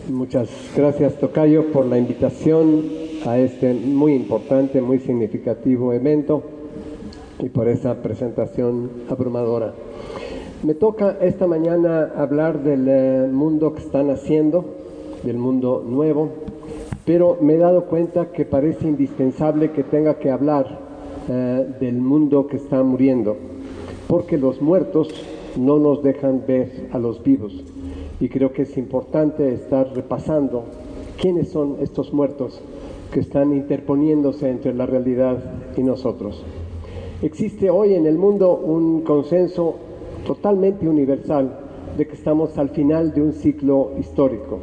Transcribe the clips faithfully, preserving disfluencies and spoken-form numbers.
Muchas gracias, Tocayo, por la invitación a este muy importante, muy significativo evento y por esa presentación abrumadora. Me toca esta mañana hablar del eh, mundo que están haciendo, del mundo nuevo, pero me he dado cuenta que parece indispensable que tenga que hablar eh, del mundo que está muriendo, porque los muertos no nos dejan ver a los vivos. Y creo que es importante estar repasando quiénes son estos muertos que están interponiéndose entre la realidad y nosotros. Existe hoy en el mundo un consenso totalmente universal de que estamos al final de un ciclo histórico,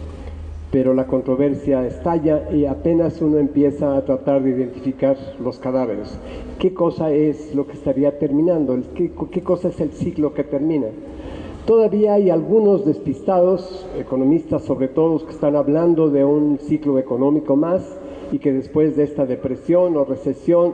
pero la controversia estalla y apenas uno empieza a tratar de identificar los cadáveres. ¿Qué cosa es lo que estaría terminando? ¿Qué, qué cosa es el ciclo que termina? Todavía hay algunos despistados, economistas sobre todo, que están hablando de un ciclo económico más y que después de esta depresión o recesión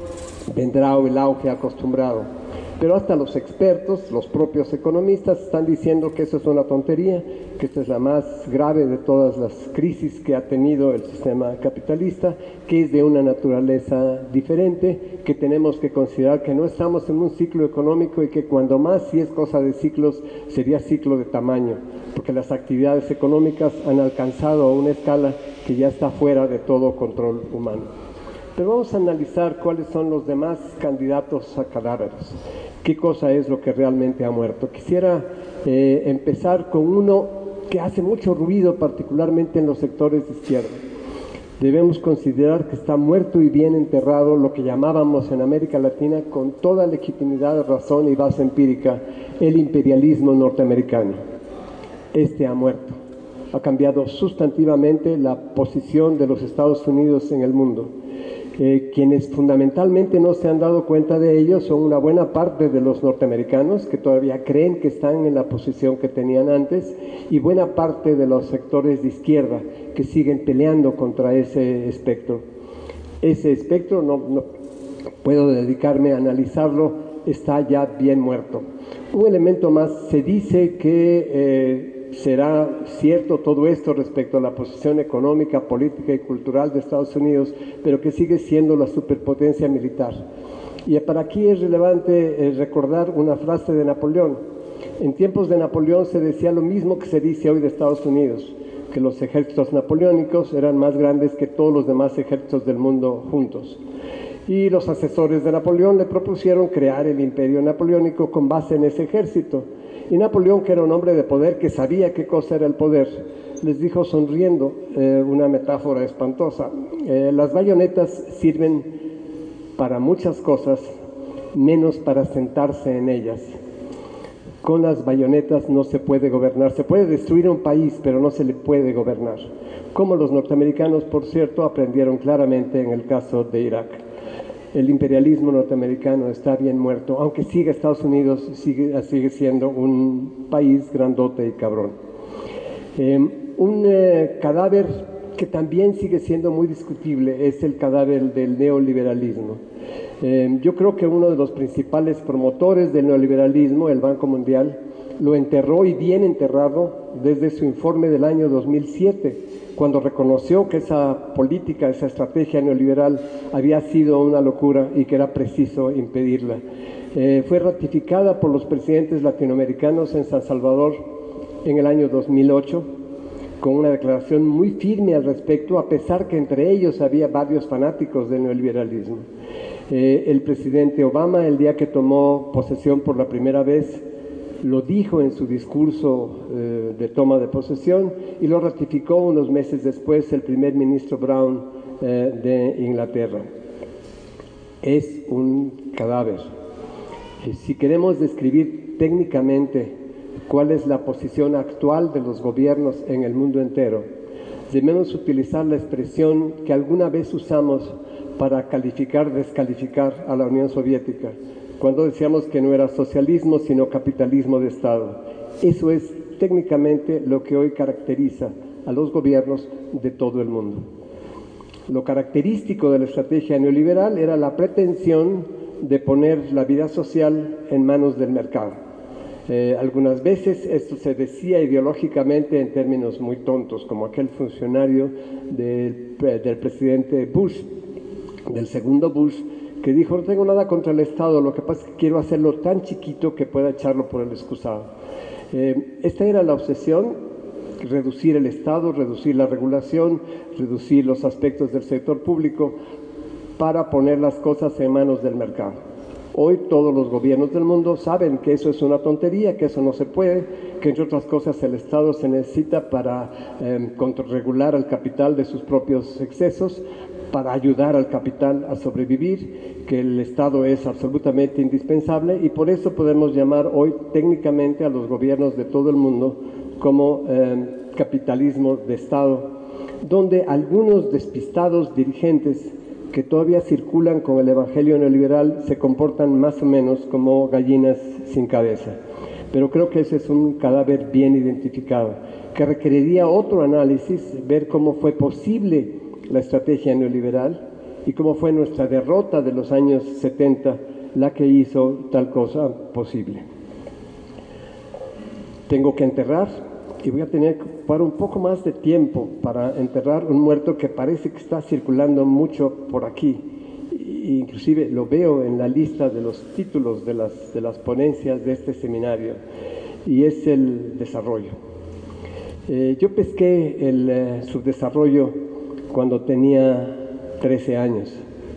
vendrá el auge acostumbrado. Pero hasta los expertos, los propios economistas, están diciendo que eso es una tontería, que esta es la más grave de todas las crisis que ha tenido el sistema capitalista, que es de una naturaleza diferente, que tenemos que considerar que no estamos en un ciclo económico y que cuando más, si es cosa de ciclos, sería ciclo de tamaño, porque las actividades económicas han alcanzado una escala que ya está fuera de todo control humano. Pero vamos a analizar cuáles son los demás candidatos a cadáveres. ¿Qué cosa es lo que realmente ha muerto? Quisiera eh, empezar con uno que hace mucho ruido, particularmente en los sectores de izquierda. Debemos considerar que está muerto y bien enterrado lo que llamábamos en América Latina, con toda legitimidad, razón y base empírica, el imperialismo norteamericano. Este ha muerto. Ha cambiado sustantivamente la posición de los Estados Unidos en el mundo. Eh, quienes fundamentalmente no se han dado cuenta de ello son una buena parte de los norteamericanos que todavía creen que están en la posición que tenían antes y buena parte de los sectores de izquierda que siguen peleando contra ese espectro. Ese espectro, no, no puedo dedicarme a analizarlo, está ya bien muerto. Un elemento más, se dice que eh, será cierto todo esto respecto a la posición económica, política y cultural de Estados Unidos, pero que sigue siendo la superpotencia militar. Y para aquí es relevante eh, recordar una frase de Napoleón. En tiempos de Napoleón se decía lo mismo que se dice hoy de Estados Unidos, que los ejércitos napoleónicos eran más grandes que todos los demás ejércitos del mundo juntos. Y los asesores de Napoleón le propusieron crear el imperio napoleónico con base en ese ejército. Y Napoleón, que era un hombre de poder, que sabía qué cosa era el poder, les dijo sonriendo, eh, una metáfora espantosa, eh, las bayonetas sirven para muchas cosas, menos para sentarse en ellas. Con las bayonetas no se puede gobernar, se puede destruir un país, pero no se le puede gobernar. Como los norteamericanos, por cierto, aprendieron claramente en el caso de Irak. El imperialismo norteamericano está bien muerto, aunque sigue Estados Unidos, sigue, sigue siendo un país grandote y cabrón. Eh, un eh, cadáver que también sigue siendo muy discutible es el cadáver del neoliberalismo. Eh, yo creo que uno de los principales promotores del neoliberalismo, el Banco Mundial, lo enterró y bien enterrado desde su informe del año dos mil siete, cuando reconoció que esa política, esa estrategia neoliberal había sido una locura y que era preciso impedirla. Eh, fue ratificada por los presidentes latinoamericanos en San Salvador en el año dos mil ocho, con una declaración muy firme al respecto, a pesar que entre ellos había varios fanáticos del neoliberalismo. Eh, el presidente Obama, el día que tomó posesión por la primera vez, lo dijo en su discurso eh, de toma de posesión y lo ratificó unos meses después el primer ministro Brown eh, de Inglaterra. Es un cadáver. Eh, si queremos describir técnicamente cuál es la posición actual de los gobiernos en el mundo entero, debemos utilizar la expresión que alguna vez usamos para calificar, descalificar a la Unión Soviética, cuando decíamos que no era socialismo, sino capitalismo de Estado. Eso es técnicamente lo que hoy caracteriza a los gobiernos de todo el mundo. Lo característico de la estrategia neoliberal era la pretensión de poner la vida social en manos del mercado. Eh, algunas veces esto se decía ideológicamente en términos muy tontos, como aquel funcionario del, del presidente Bush, del segundo Bush, que dijo: no tengo nada contra el Estado, lo que pasa es que quiero hacerlo tan chiquito que pueda echarlo por el excusado. Eh, esta era la obsesión: reducir el Estado, reducir la regulación, reducir los aspectos del sector público para poner las cosas en manos del mercado. Hoy todos los gobiernos del mundo saben que eso es una tontería, que eso no se puede, que entre otras cosas el Estado se necesita para eh, contrarregular al capital de sus propios excesos, para ayudar al capital a sobrevivir, que el Estado es absolutamente indispensable, y por eso podemos llamar hoy técnicamente a los gobiernos de todo el mundo como eh, capitalismo de Estado, donde algunos despistados dirigentes que todavía circulan con el evangelio neoliberal se comportan más o menos como gallinas sin cabeza. Pero creo que ese es un cadáver bien identificado, que requeriría otro análisis, ver cómo fue posible la estrategia neoliberal y cómo fue nuestra derrota de los años setenta la que hizo tal cosa posible. Tengo que enterrar, y voy a tener que ocupar un poco más de tiempo para enterrar un muerto que parece que está circulando mucho por aquí. Inclusive lo veo en la lista de los títulos de las, de las ponencias de este seminario, y es el desarrollo. Eh, yo pesqué el eh, subdesarrollo cuando tenía trece años.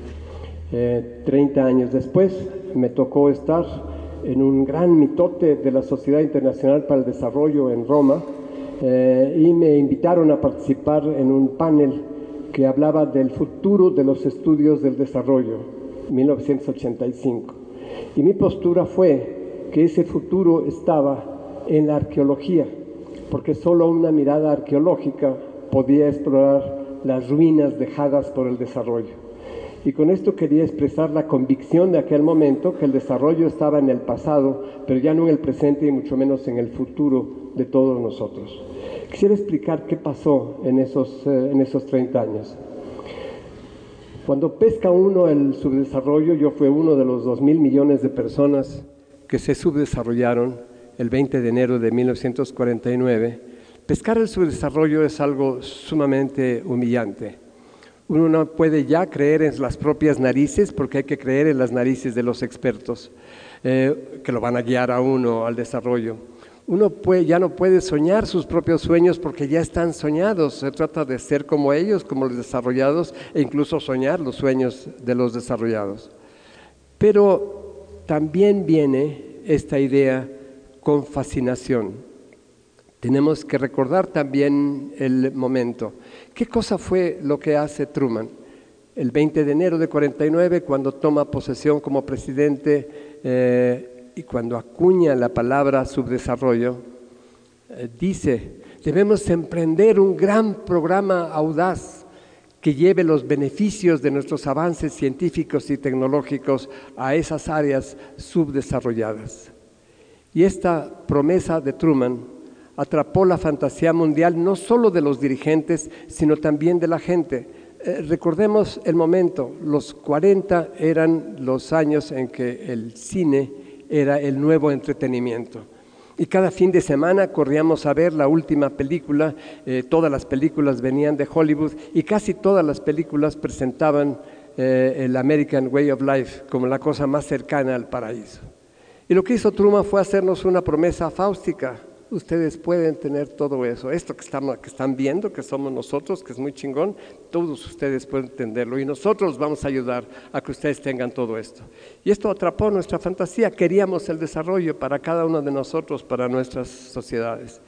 Eh, treinta años después me tocó estar en un gran mitote de la Sociedad Internacional para el Desarrollo en Roma, eh, y me invitaron a participar en un panel que hablaba del futuro de los estudios del desarrollo, mil novecientos ochenta y cinco. Y mi postura fue que ese futuro estaba en la arqueología, porque solo una mirada arqueológica podía explorar las ruinas dejadas por el desarrollo. Y con esto quería expresar la convicción de aquel momento que el desarrollo estaba en el pasado, pero ya no en el presente y mucho menos en el futuro de todos nosotros. Quisiera explicar qué pasó en esos, eh, en esos treinta años. Cuando pesca uno el subdesarrollo, yo fui uno de los dos mil millones de personas que se subdesarrollaron el veinte de enero de mil novecientos cuarenta y nueve. Pescar el subdesarrollo es algo sumamente humillante. Uno no puede ya creer en las propias narices, porque hay que creer en las narices de los expertos eh, que lo van a guiar a uno al desarrollo. Uno puede, ya no puede soñar sus propios sueños porque ya están soñados. Se trata de ser como ellos, como los desarrollados, e incluso soñar los sueños de los desarrollados. Pero también viene esta idea con fascinación. Tenemos que recordar también el momento. ¿Qué cosa fue lo que hace Truman? El veinte de enero de cuarenta y nueve, cuando toma posesión como presidente eh, y cuando acuña la palabra subdesarrollo, eh, dice: debemos emprender un gran programa audaz que lleve los beneficios de nuestros avances científicos y tecnológicos a esas áreas subdesarrolladas. Y esta promesa de Truman atrapó la fantasía mundial no solo de los dirigentes, sino también de la gente. Eh, recordemos el momento, los cuarenta eran los años en que el cine era el nuevo entretenimiento. Y cada fin de semana corríamos a ver la última película, eh, todas las películas venían de Hollywood y casi todas las películas presentaban eh, el American Way of Life como la cosa más cercana al paraíso. Y lo que hizo Truman fue hacernos una promesa fáustica: ustedes pueden tener todo eso, esto que, estamos, que están viendo, que somos nosotros, que es muy chingón, todos ustedes pueden entenderlo y nosotros vamos a ayudar a que ustedes tengan todo esto. Y esto atrapó nuestra fantasía, queríamos el desarrollo para cada uno de nosotros, para nuestras sociedades.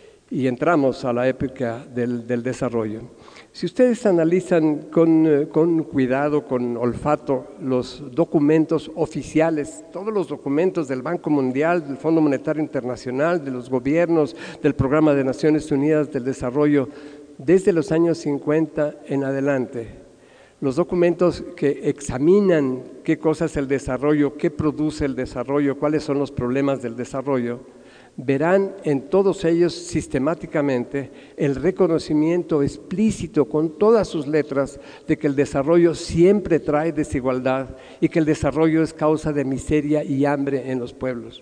Y entramos a la época del, del desarrollo. Si ustedes analizan con, con cuidado, con olfato, los documentos oficiales, todos los documentos del Banco Mundial, del Fondo Monetario Internacional, de los gobiernos, del Programa de Naciones Unidas del Desarrollo, desde los años cincuenta en adelante, los documentos que examinan qué cosa es el desarrollo, qué produce el desarrollo, cuáles son los problemas del desarrollo, verán en todos ellos sistemáticamente el reconocimiento explícito con todas sus letras de que el desarrollo siempre trae desigualdad y que el desarrollo es causa de miseria y hambre en los pueblos.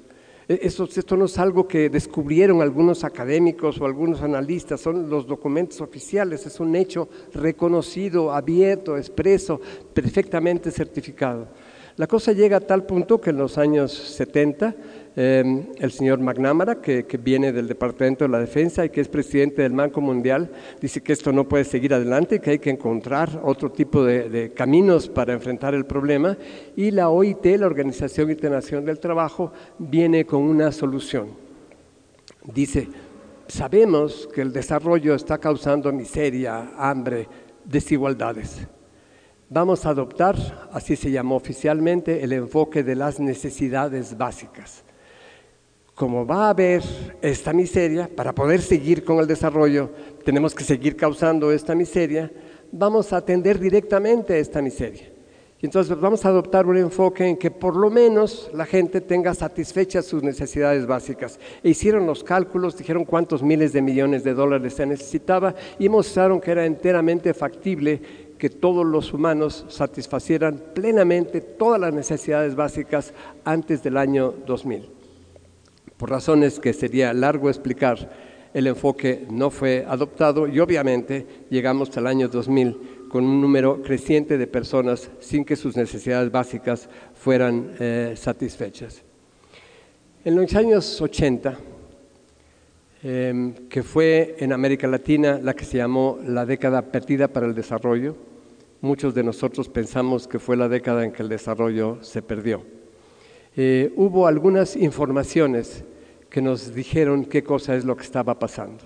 Eso, esto no es algo que descubrieron algunos académicos o algunos analistas, son los documentos oficiales, es un hecho reconocido, abierto, expreso, perfectamente certificado. La cosa llega a tal punto que en los años setenta, eh, el señor McNamara, que, que viene del Departamento de la Defensa y que es presidente del Banco Mundial, dice que esto no puede seguir adelante, que hay que encontrar otro tipo de, de caminos para enfrentar el problema, y la O I T, la Organización Internacional del Trabajo, viene con una solución. Dice, sabemos que el desarrollo está causando miseria, hambre, desigualdades. Vamos a adoptar, así se llamó oficialmente, el enfoque de las necesidades básicas. Como va a haber esta miseria, para poder seguir con el desarrollo, tenemos que seguir causando esta miseria, vamos a atender directamente a esta miseria. Y entonces vamos a adoptar un enfoque en que por lo menos la gente tenga satisfechas sus necesidades básicas. E hicieron los cálculos, dijeron cuántos miles de millones de dólares se necesitaba y mostraron que era enteramente factible que todos los humanos satisfacieran plenamente todas las necesidades básicas antes del año dos mil. Por razones que sería largo explicar, el enfoque no fue adoptado y obviamente llegamos al año dos mil con un número creciente de personas sin que sus necesidades básicas fueran eh, satisfechas. En los años ochenta, eh, que fue en América Latina la que se llamó la década perdida para el desarrollo, muchos de nosotros pensamos que fue la década en que el desarrollo se perdió. Eh, hubo algunas informaciones que nos dijeron qué cosa es lo que estaba pasando.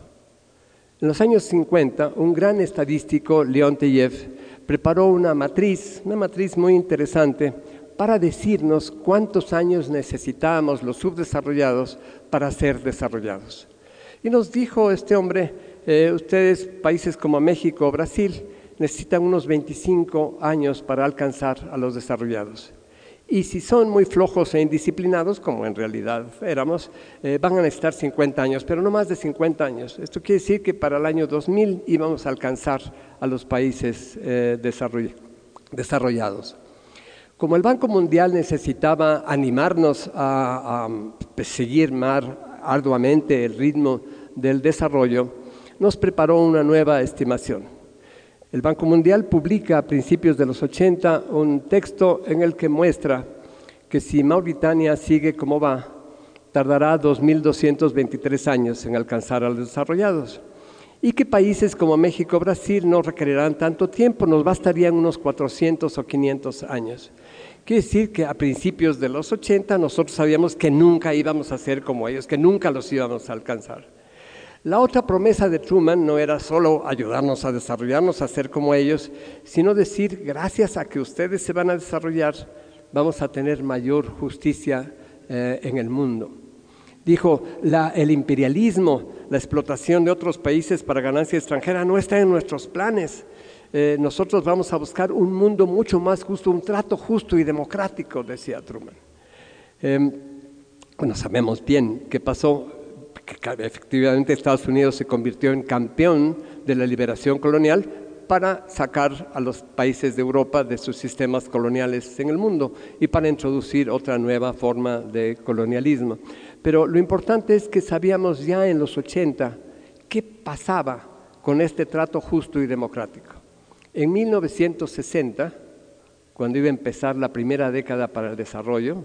En los años cincuenta, un gran estadístico, Leontief, preparó una matriz, una matriz muy interesante para decirnos cuántos años necesitábamos los subdesarrollados para ser desarrollados. Y nos dijo este hombre, eh, ustedes, países como México o Brasil, necesitan unos veinticinco años para alcanzar a los desarrollados. Y si son muy flojos e indisciplinados, como en realidad éramos, eh, van a necesitar cincuenta años, pero no más de cincuenta años. Esto quiere decir que para el año dos mil íbamos a alcanzar a los países eh, desarroll- desarrollados. Como el Banco Mundial necesitaba animarnos a, a seguir más arduamente el ritmo del desarrollo, nos preparó una nueva estimación. El Banco Mundial publica a principios de los ochenta un texto en el que muestra que si Mauritania sigue como va, tardará dos mil doscientos veintitrés años en alcanzar a los desarrollados y que países como México o Brasil no requerirán tanto tiempo, nos bastarían unos cuatrocientos o quinientos años. Quiere decir que a principios de los ochenta nosotros sabíamos que nunca íbamos a ser como ellos, que nunca los íbamos a alcanzar. La otra promesa de Truman no era solo ayudarnos a desarrollarnos, a ser como ellos, sino decir, gracias a que ustedes se van a desarrollar, vamos a tener mayor justicia eh, en el mundo. Dijo, la, el imperialismo, la explotación de otros países para ganancia extranjera no está en nuestros planes. Eh, nosotros vamos a buscar un mundo mucho más justo, un trato justo y democrático, decía Truman. Eh, bueno, sabemos bien qué pasó. Que efectivamente Estados Unidos se convirtió en campeón de la liberación colonial para sacar a los países de Europa de sus sistemas coloniales en el mundo y para introducir otra nueva forma de colonialismo. Pero lo importante es que sabíamos ya en los ochenta qué pasaba con este trato justo y democrático. En mil novecientos sesenta, cuando iba a empezar la primera década para el desarrollo,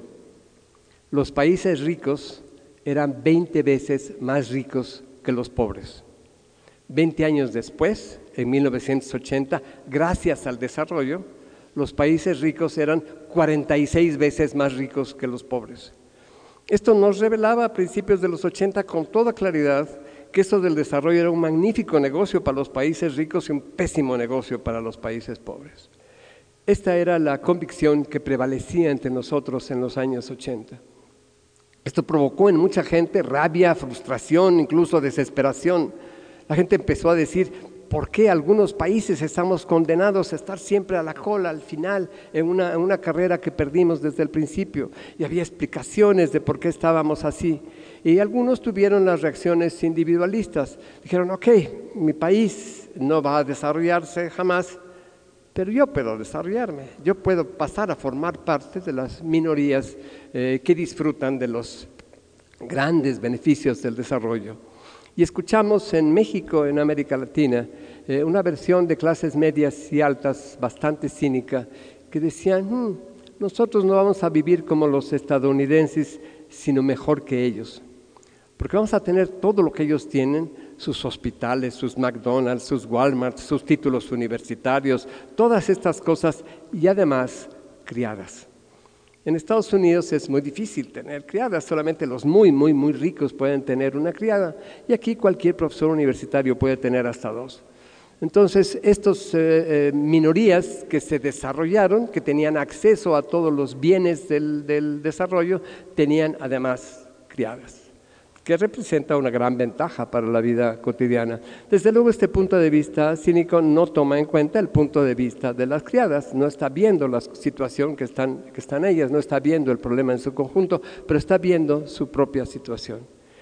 los países ricos eran veinte veces más ricos que los pobres. veinte años después, en mil novecientos ochenta, gracias al desarrollo, los países ricos eran cuarenta y seis veces más ricos que los pobres. Esto nos revelaba a principios de los ochenta con toda claridad que esto del desarrollo era un magnífico negocio para los países ricos y un pésimo negocio para los países pobres. Esta era la convicción que prevalecía entre nosotros en los años ochenta. Esto provocó en mucha gente rabia, frustración, incluso desesperación. La gente empezó a decir, ¿por qué algunos países estamos condenados a estar siempre a la cola, al final, en una, en una carrera que perdimos desde el principio? Y había explicaciones de por qué estábamos así. Y algunos tuvieron las reacciones individualistas. Dijeron, ok, mi país no va a desarrollarse jamás, pero yo puedo desarrollarme, yo puedo pasar a formar parte de las minorías eh, que disfrutan de los grandes beneficios del desarrollo. Y escuchamos en México, en América Latina, eh, una versión de clases medias y altas bastante cínica que decían, hm, nosotros no vamos a vivir como los estadounidenses, sino mejor que ellos. Porque vamos a tener todo lo que ellos tienen, sus hospitales, sus McDonald's, sus Walmart, sus títulos universitarios, todas estas cosas y además criadas. En Estados Unidos es muy difícil tener criadas, solamente los muy, muy, muy ricos pueden tener una criada y aquí cualquier profesor universitario puede tener hasta dos. Entonces, estas eh, eh, minorías que se desarrollaron, que tenían acceso a todos los bienes del, del desarrollo, tenían además criadas, que representa una gran ventaja para la vida cotidiana. Desde luego, este punto de vista cínico no toma en cuenta el punto de vista de las criadas, no está viendo la situación que están, que están ellas, no está viendo el problema en su conjunto, pero está viendo su propia situación.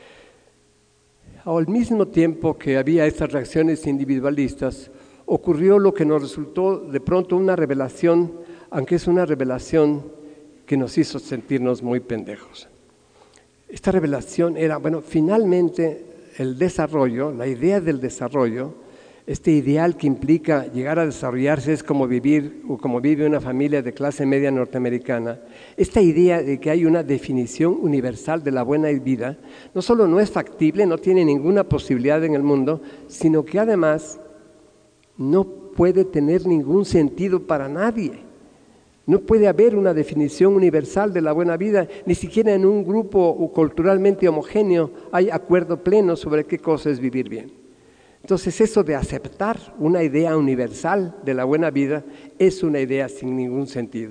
Al mismo tiempo que había estas reacciones individualistas, ocurrió lo que nos resultó de pronto una revelación, aunque es una revelación que nos hizo sentirnos muy pendejos. Esta revelación era, bueno, finalmente el desarrollo, la idea del desarrollo, este ideal que implica llegar a desarrollarse es como vivir o como vive una familia de clase media norteamericana. Esta idea de que hay una definición universal de la buena vida, no solo no es factible, no tiene ninguna posibilidad en el mundo, sino que además no puede tener ningún sentido para nadie. No puede haber una definición universal de la buena vida, ni siquiera en un grupo culturalmente homogéneo hay acuerdo pleno sobre qué cosa es vivir bien. Entonces, eso de aceptar una idea universal de la buena vida es una idea sin ningún sentido.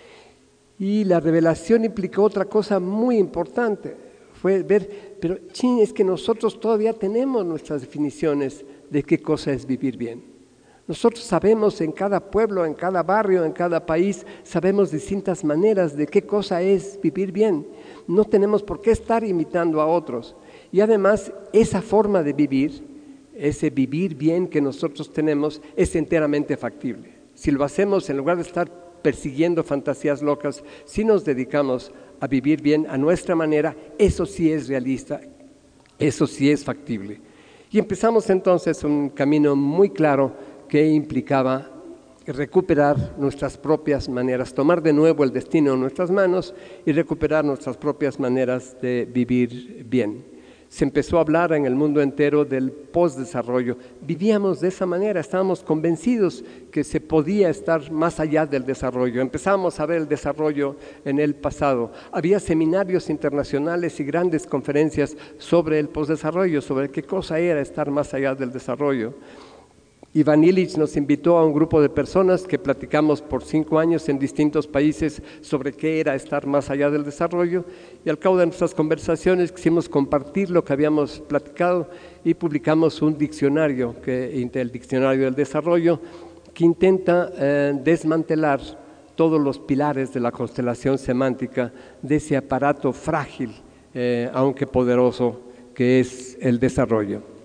Y la revelación implicó otra cosa muy importante, fue ver, pero chin, es que nosotros todavía tenemos nuestras definiciones de qué cosa es vivir bien. Nosotros sabemos en cada pueblo, en cada barrio, en cada país, sabemos distintas maneras de qué cosa es vivir bien. No tenemos por qué estar imitando a otros. Y además, esa forma de vivir, ese vivir bien que nosotros tenemos, es enteramente factible. Si lo hacemos, en lugar de estar persiguiendo fantasías locas, si nos dedicamos a vivir bien a nuestra manera, eso sí es realista, eso sí es factible. Y empezamos entonces un camino muy claro que implicaba recuperar nuestras propias maneras, tomar de nuevo el destino en nuestras manos y recuperar nuestras propias maneras de vivir bien. Se empezó a hablar en el mundo entero del postdesarrollo. Vivíamos de esa manera, estábamos convencidos que se podía estar más allá del desarrollo. Empezamos a ver el desarrollo en el pasado. Había seminarios internacionales y grandes conferencias sobre el postdesarrollo, sobre qué cosa era estar más allá del desarrollo. Ivan Illich nos invitó a un grupo de personas que platicamos por cinco años en distintos países sobre qué era estar más allá del desarrollo y al cabo de nuestras conversaciones quisimos compartir lo que habíamos platicado y publicamos un diccionario, que, el Diccionario del Desarrollo, que intenta eh, desmantelar todos los pilares de la constelación semántica de ese aparato frágil, eh, aunque poderoso, que es el desarrollo.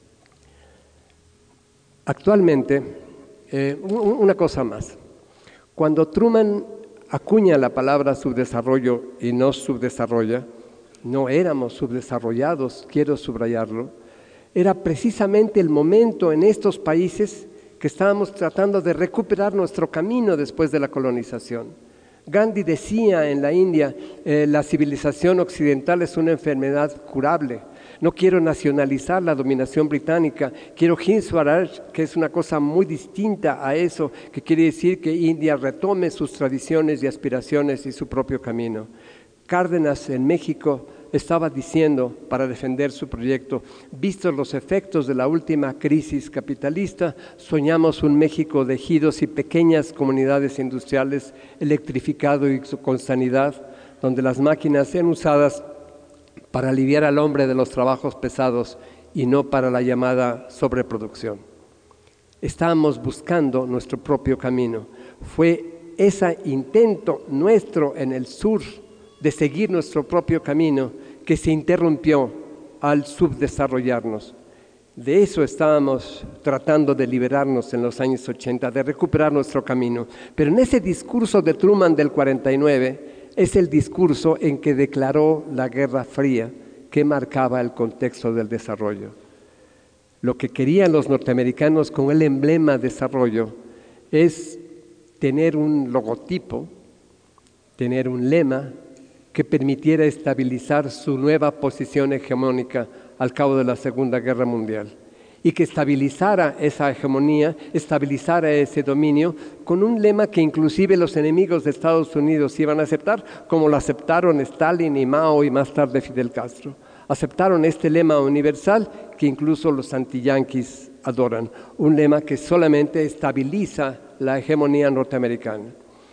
Actualmente, eh, una cosa más, cuando Truman acuña la palabra subdesarrollo y no subdesarrolla, no éramos subdesarrollados, quiero subrayarlo, era precisamente el momento en estos países que estábamos tratando de recuperar nuestro camino después de la colonización. Gandhi decía en la India, eh, la civilización occidental es una enfermedad curable. No quiero nacionalizar la dominación británica, quiero Hind Swaraj, que es una cosa muy distinta a eso, que quiere decir que India retome sus tradiciones y aspiraciones y su propio camino. Cárdenas en México estaba diciendo, para defender su proyecto, vistos los efectos de la última crisis capitalista, soñamos un México de ejidos y pequeñas comunidades industriales, electrificado y con sanidad, donde las máquinas sean usadas para aliviar al hombre de los trabajos pesados y no para la llamada sobreproducción. Estábamos buscando nuestro propio camino. Fue ese intento nuestro en el sur de seguir nuestro propio camino que se interrumpió al subdesarrollarnos. De eso estábamos tratando de liberarnos en los años ochenta, de recuperar nuestro camino. Pero en ese discurso de Truman del cuarenta y nueve, es el discurso en que declaró la Guerra Fría que marcaba el contexto del desarrollo. Lo que querían los norteamericanos con el emblema desarrollo es tener un logotipo, tener un lema que permitiera estabilizar su nueva posición hegemónica al cabo de la Segunda Guerra Mundial y que estabilizara esa hegemonía, estabilizara ese dominio con un lema que inclusive los enemigos de Estados Unidos iban a aceptar, como lo aceptaron Stalin y Mao y más tarde Fidel Castro. Aceptaron este lema universal que incluso los antiyanquis adoran, un lema que solamente estabiliza la hegemonía norteamericana.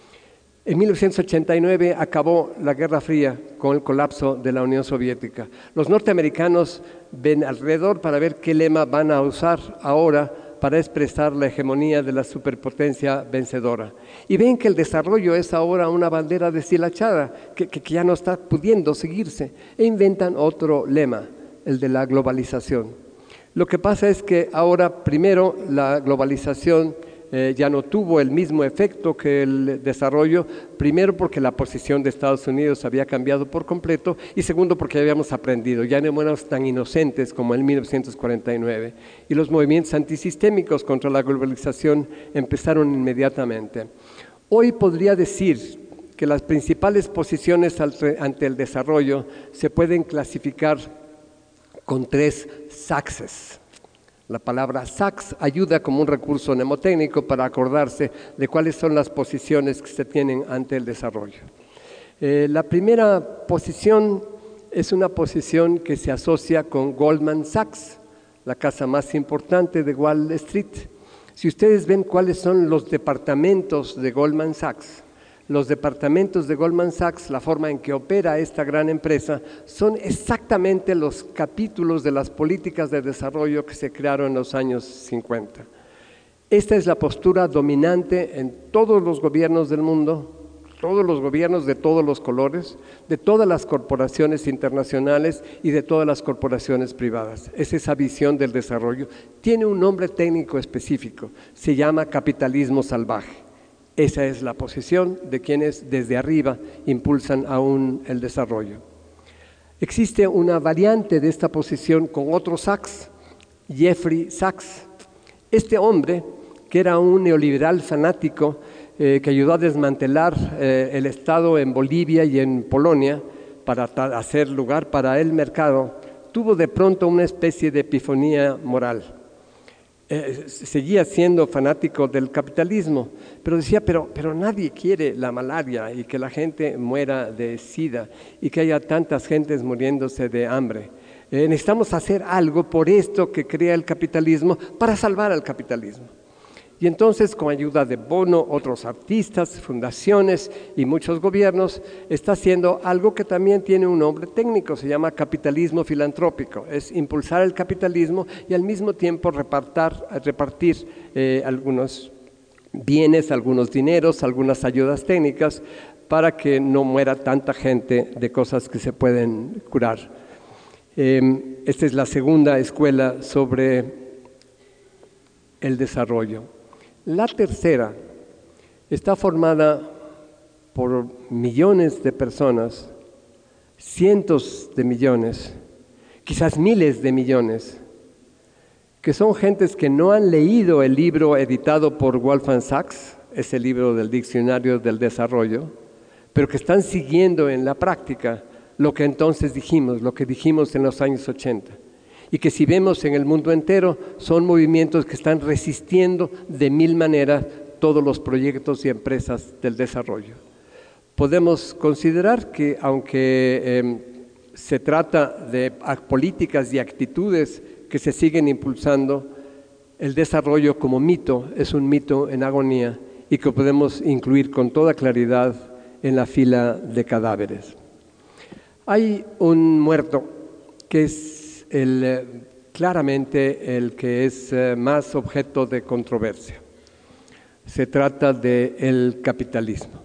En mil novecientos ochenta y nueve acabó la Guerra Fría con el colapso de la Unión Soviética. Los norteamericanos ven alrededor para ver qué lema van a usar ahora para expresar la hegemonía de la superpotencia vencedora. Y ven que el desarrollo es ahora una bandera deshilachada, que, que, que ya no está pudiendo seguirse, e inventan otro lema, el de la globalización. Lo que pasa es que ahora, primero, la globalización Eh, ya no tuvo el mismo efecto que el desarrollo, primero porque la posición de Estados Unidos había cambiado por completo y segundo porque habíamos aprendido, ya no éramos tan inocentes como en mil novecientos cuarenta y nueve y los movimientos antisistémicos contra la globalización empezaron inmediatamente. Hoy podría decir que las principales posiciones ante el desarrollo se pueden clasificar con tres saxes. La palabra sax ayuda como un recurso mnemotécnico para acordarse de cuáles son las posiciones que se tienen ante el desarrollo. Eh, la primera posición es una posición que se asocia con Goldman Sachs, la casa más importante de Wall Street. Si ustedes ven cuáles son los departamentos de Goldman Sachs, los departamentos de Goldman Sachs, la forma en que opera esta gran empresa, son exactamente los capítulos de las políticas de desarrollo que se crearon en los años cincuenta. Esta es la postura dominante en todos los gobiernos del mundo, todos los gobiernos de todos los colores, de todas las corporaciones internacionales y de todas las corporaciones privadas. Es esa visión del desarrollo. Tiene un nombre técnico específico, se llama capitalismo salvaje. Esa es la posición de quienes desde arriba impulsan aún el desarrollo. Existe una variante de esta posición con otro Sachs, Jeffrey Sachs. Este hombre, que era un neoliberal fanático eh, que ayudó a desmantelar eh, el Estado en Bolivia y en Polonia para hacer lugar para el mercado, tuvo de pronto una especie de epifanía moral. Eh, seguía siendo fanático del capitalismo, pero decía, pero, pero nadie quiere la malaria y que la gente muera de sida y que haya tantas gentes muriéndose de hambre. Eh, necesitamos hacer algo por esto que crea el capitalismo para salvar al capitalismo. Y entonces, con ayuda de Bono, otros artistas, fundaciones y muchos gobiernos, está haciendo algo que también tiene un nombre técnico, se llama capitalismo filantrópico. Es impulsar el capitalismo y al mismo tiempo repartir, repartir eh, algunos bienes, algunos dineros, algunas ayudas técnicas para que no muera tanta gente de cosas que se pueden curar. Eh, esta es la segunda escuela sobre el desarrollo. La tercera está formada por millones de personas, cientos de millones, quizás miles de millones, que son gentes que no han leído el libro editado por Wolfgang Sachs, ese libro del Diccionario del Desarrollo, pero que están siguiendo en la práctica lo que entonces dijimos, lo que dijimos en los años ochenta. Y que si vemos en el mundo entero, son movimientos que están resistiendo de mil maneras todos los proyectos y empresas del desarrollo. Podemos considerar que aunque eh, se trata de políticas y actitudes que se siguen impulsando, el desarrollo como mito es un mito en agonía y que podemos incluir con toda claridad en la fila de cadáveres. Hay un muerto que es El, claramente el que es eh, más objeto de controversia. Se trata del capitalismo.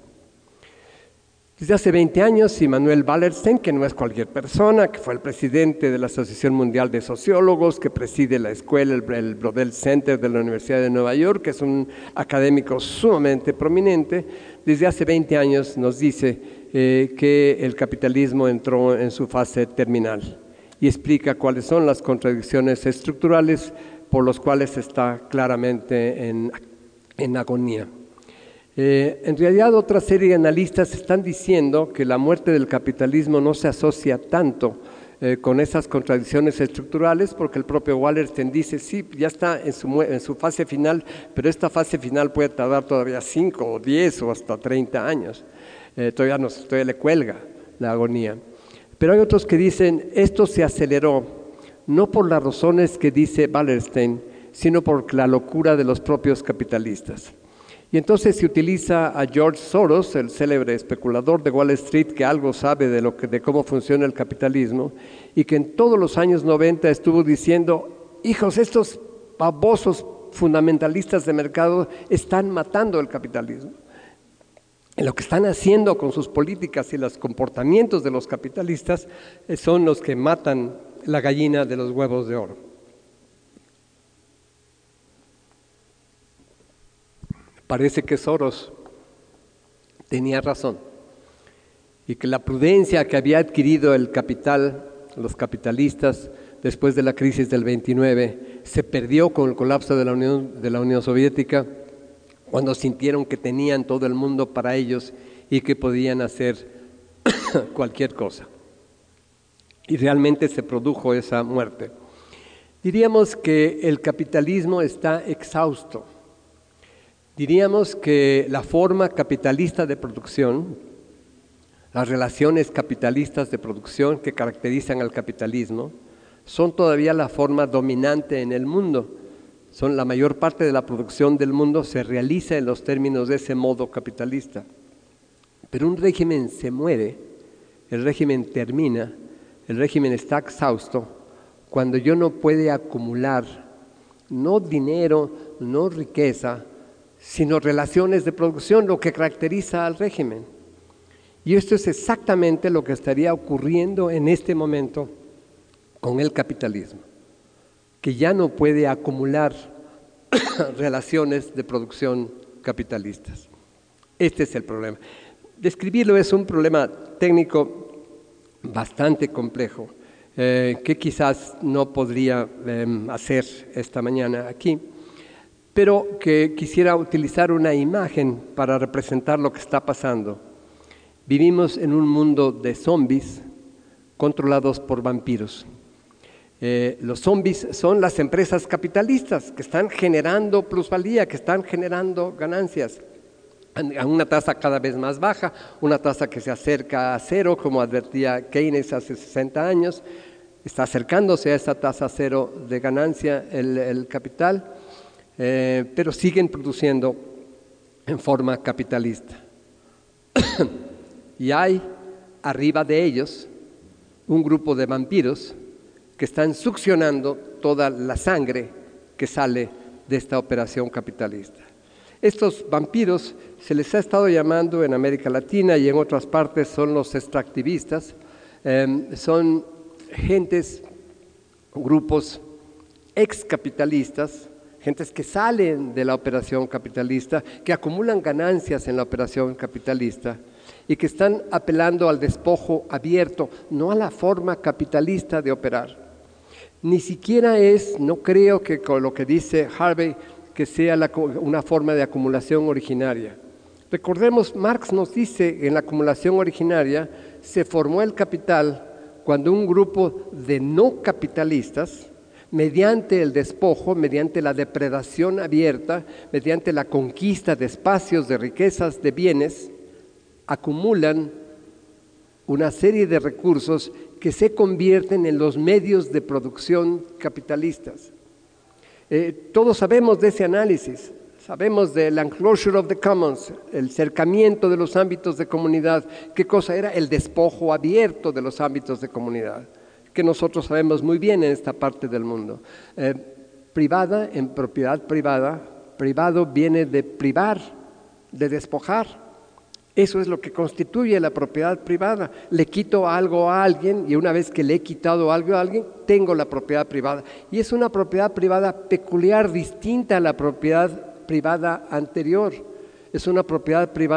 Desde hace veinte años, Immanuel Wallerstein, que no es cualquier persona, que fue el presidente de la Asociación Mundial de Sociólogos, que preside la escuela, el, el Brodel Center de la Universidad de Nueva York, que es un académico sumamente prominente, desde hace veinte años nos dice eh, que el capitalismo entró en su fase terminal. y explica cuáles son las contradicciones estructurales por las cuales está claramente en, en agonía. Eh, en realidad, otra serie de analistas están diciendo que la muerte del capitalismo no se asocia tanto eh, con esas contradicciones estructurales, porque el propio Wallerstein dice, sí, ya está en su, en su fase final, pero esta fase final puede tardar todavía cinco o diez o hasta treinta años. Eh, todavía, nos, todavía le cuelga la agonía. Pero hay otros que dicen, esto se aceleró, no por las razones que dice Wallerstein, sino por la locura de los propios capitalistas. Y entonces se utiliza a George Soros, el célebre especulador de Wall Street, que algo sabe de, lo que, de cómo funciona el capitalismo, y que en todos los años noventa estuvo diciendo, hijos, estos babosos fundamentalistas de mercado están matando el capitalismo. Lo que están haciendo con sus políticas y los comportamientos de los capitalistas son los que matan la gallina de los huevos de oro. Parece que Soros tenía razón y que la prudencia que había adquirido el capital, los capitalistas, después de la crisis del veintinueve, se perdió con el colapso de la Unión, de la Unión Soviética, cuando sintieron que tenían todo el mundo para ellos y que podían hacer cualquier cosa. Y realmente se produjo esa muerte. Diríamos que el capitalismo está exhausto. Diríamos que la forma capitalista de producción, las relaciones capitalistas de producción que caracterizan al capitalismo, son todavía la forma dominante en el mundo. Son la mayor parte de la producción del mundo se realiza en los términos de ese modo capitalista. Pero un régimen se muere, el régimen termina, el régimen está exhausto, cuando ya no puede acumular no dinero, no riqueza, sino relaciones de producción, lo que caracteriza al régimen. Y esto es exactamente lo que estaría ocurriendo en este momento con el capitalismo, que ya no puede acumular relaciones de producción capitalistas. Este es el problema. Describirlo es un problema técnico bastante complejo, eh, que quizás no podría eh, hacer esta mañana aquí, pero que quisiera utilizar una imagen para representar lo que está pasando. Vivimos en un mundo de zombies controlados por vampiros. Eh, los zombies son las empresas capitalistas que están generando plusvalía, que están generando ganancias a una tasa cada vez más baja, una tasa que se acerca a cero, como advertía Keynes hace sesenta años, está acercándose a esa tasa cero de ganancia el, el capital. Eh, pero siguen produciendo en forma capitalista. Y hay arriba de ellos un grupo de vampiros que están succionando toda la sangre que sale de esta operación capitalista. Estos vampiros se les ha estado llamando en América Latina y en otras partes son los extractivistas, eh, son gentes, grupos excapitalistas, gentes que salen de la operación capitalista, que acumulan ganancias en la operación capitalista y que están apelando al despojo abierto, no a la forma capitalista de operar. Ni siquiera es, no creo que con lo que dice Harvey, que sea la, una forma de acumulación originaria. Recordemos, Marx nos dice en la acumulación originaria se formó el capital cuando un grupo de no capitalistas, mediante el despojo, mediante la depredación abierta, mediante la conquista de espacios, de riquezas, de bienes, acumulan una serie de recursos que se convierten en los medios de producción capitalistas. Eh, todos sabemos de ese análisis, sabemos del enclosure of the commons, el cercamiento de los ámbitos de comunidad. ¿Qué cosa era? El despojo abierto de los ámbitos de comunidad, que nosotros sabemos muy bien en esta parte del mundo. Eh, privada en propiedad privada, privado viene de privar, de despojar. Eso es lo que constituye la propiedad privada. Le quito algo a alguien y una vez que le he quitado algo a alguien, tengo la propiedad privada. Y es una propiedad privada peculiar, distinta a la propiedad privada anterior. Es una propiedad privada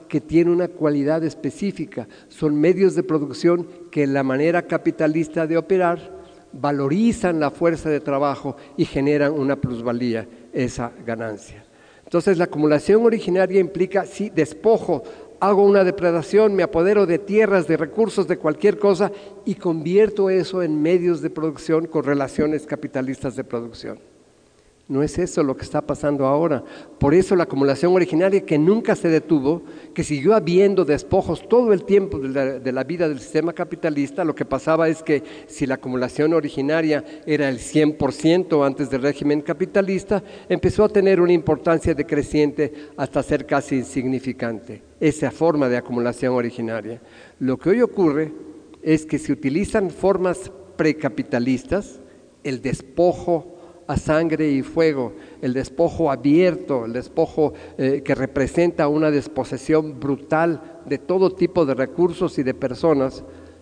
que tiene una cualidad específica. Son medios de producción que en la manera capitalista de operar valorizan la fuerza de trabajo y generan una plusvalía, esa ganancia. Entonces la acumulación originaria implica, sí, despojo, hago una depredación, me apodero de tierras, de recursos, de cualquier cosa y convierto eso en medios de producción con relaciones capitalistas de producción. No es eso lo que está pasando ahora. Por eso la acumulación originaria, que nunca se detuvo, que siguió habiendo despojos todo el tiempo de la, de la vida del sistema capitalista, lo que pasaba es que si la acumulación originaria era el cien por ciento antes del régimen capitalista, empezó a tener una importancia decreciente hasta ser casi insignificante, esa forma de acumulación originaria. Lo que hoy ocurre es que se utilizan formas precapitalistas, el despojo a sangre y fuego, el despojo abierto, el despojo eh, que representa una desposesión brutal de todo tipo de recursos y de personas,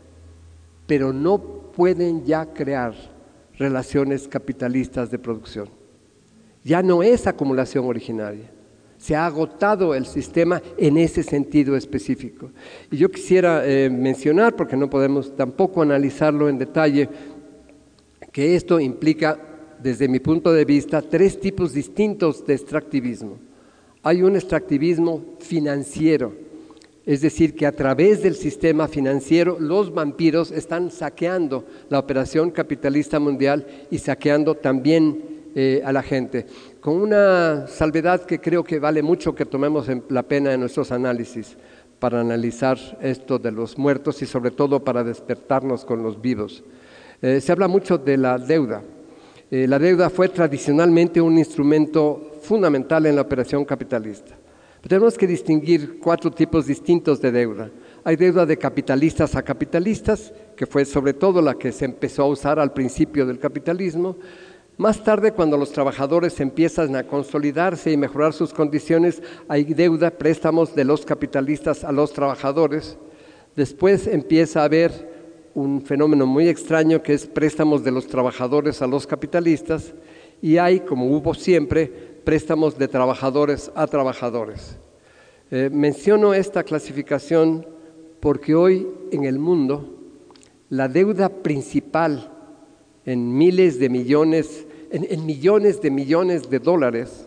pero no pueden ya crear relaciones capitalistas de producción. Ya no es acumulación originaria. Se ha agotado el sistema en ese sentido específico. Y yo quisiera eh, mencionar, porque no podemos tampoco analizarlo en detalle, que esto implica, desde mi punto de vista, tres tipos distintos de extractivismo. Hay un extractivismo financiero, es decir, que a través del sistema financiero los vampiros están saqueando la operación capitalista mundial y saqueando también eh, a la gente, con una salvedad que creo que vale mucho que tomemos la pena en nuestros análisis, para analizar esto de los muertos y sobre todo para despertarnos con los vivos. Eh, se habla mucho de la deuda. Eh, la deuda fue tradicionalmente un instrumento fundamental en la operación capitalista. Pero tenemos que distinguir cuatro tipos distintos de deuda. Hay deuda de capitalistas a capitalistas, que fue sobre todo la que se empezó a usar al principio del capitalismo. Más tarde, cuando los trabajadores empiezan a consolidarse y mejorar sus condiciones, hay deuda, préstamos de los capitalistas a los trabajadores. Después empieza a haber un fenómeno muy extraño que es préstamos de los trabajadores a los capitalistas, y hay, como hubo siempre, préstamos de trabajadores a trabajadores. Eh, menciono esta clasificación porque hoy en el mundo la deuda principal en miles de millones, en, en millones de millones de dólares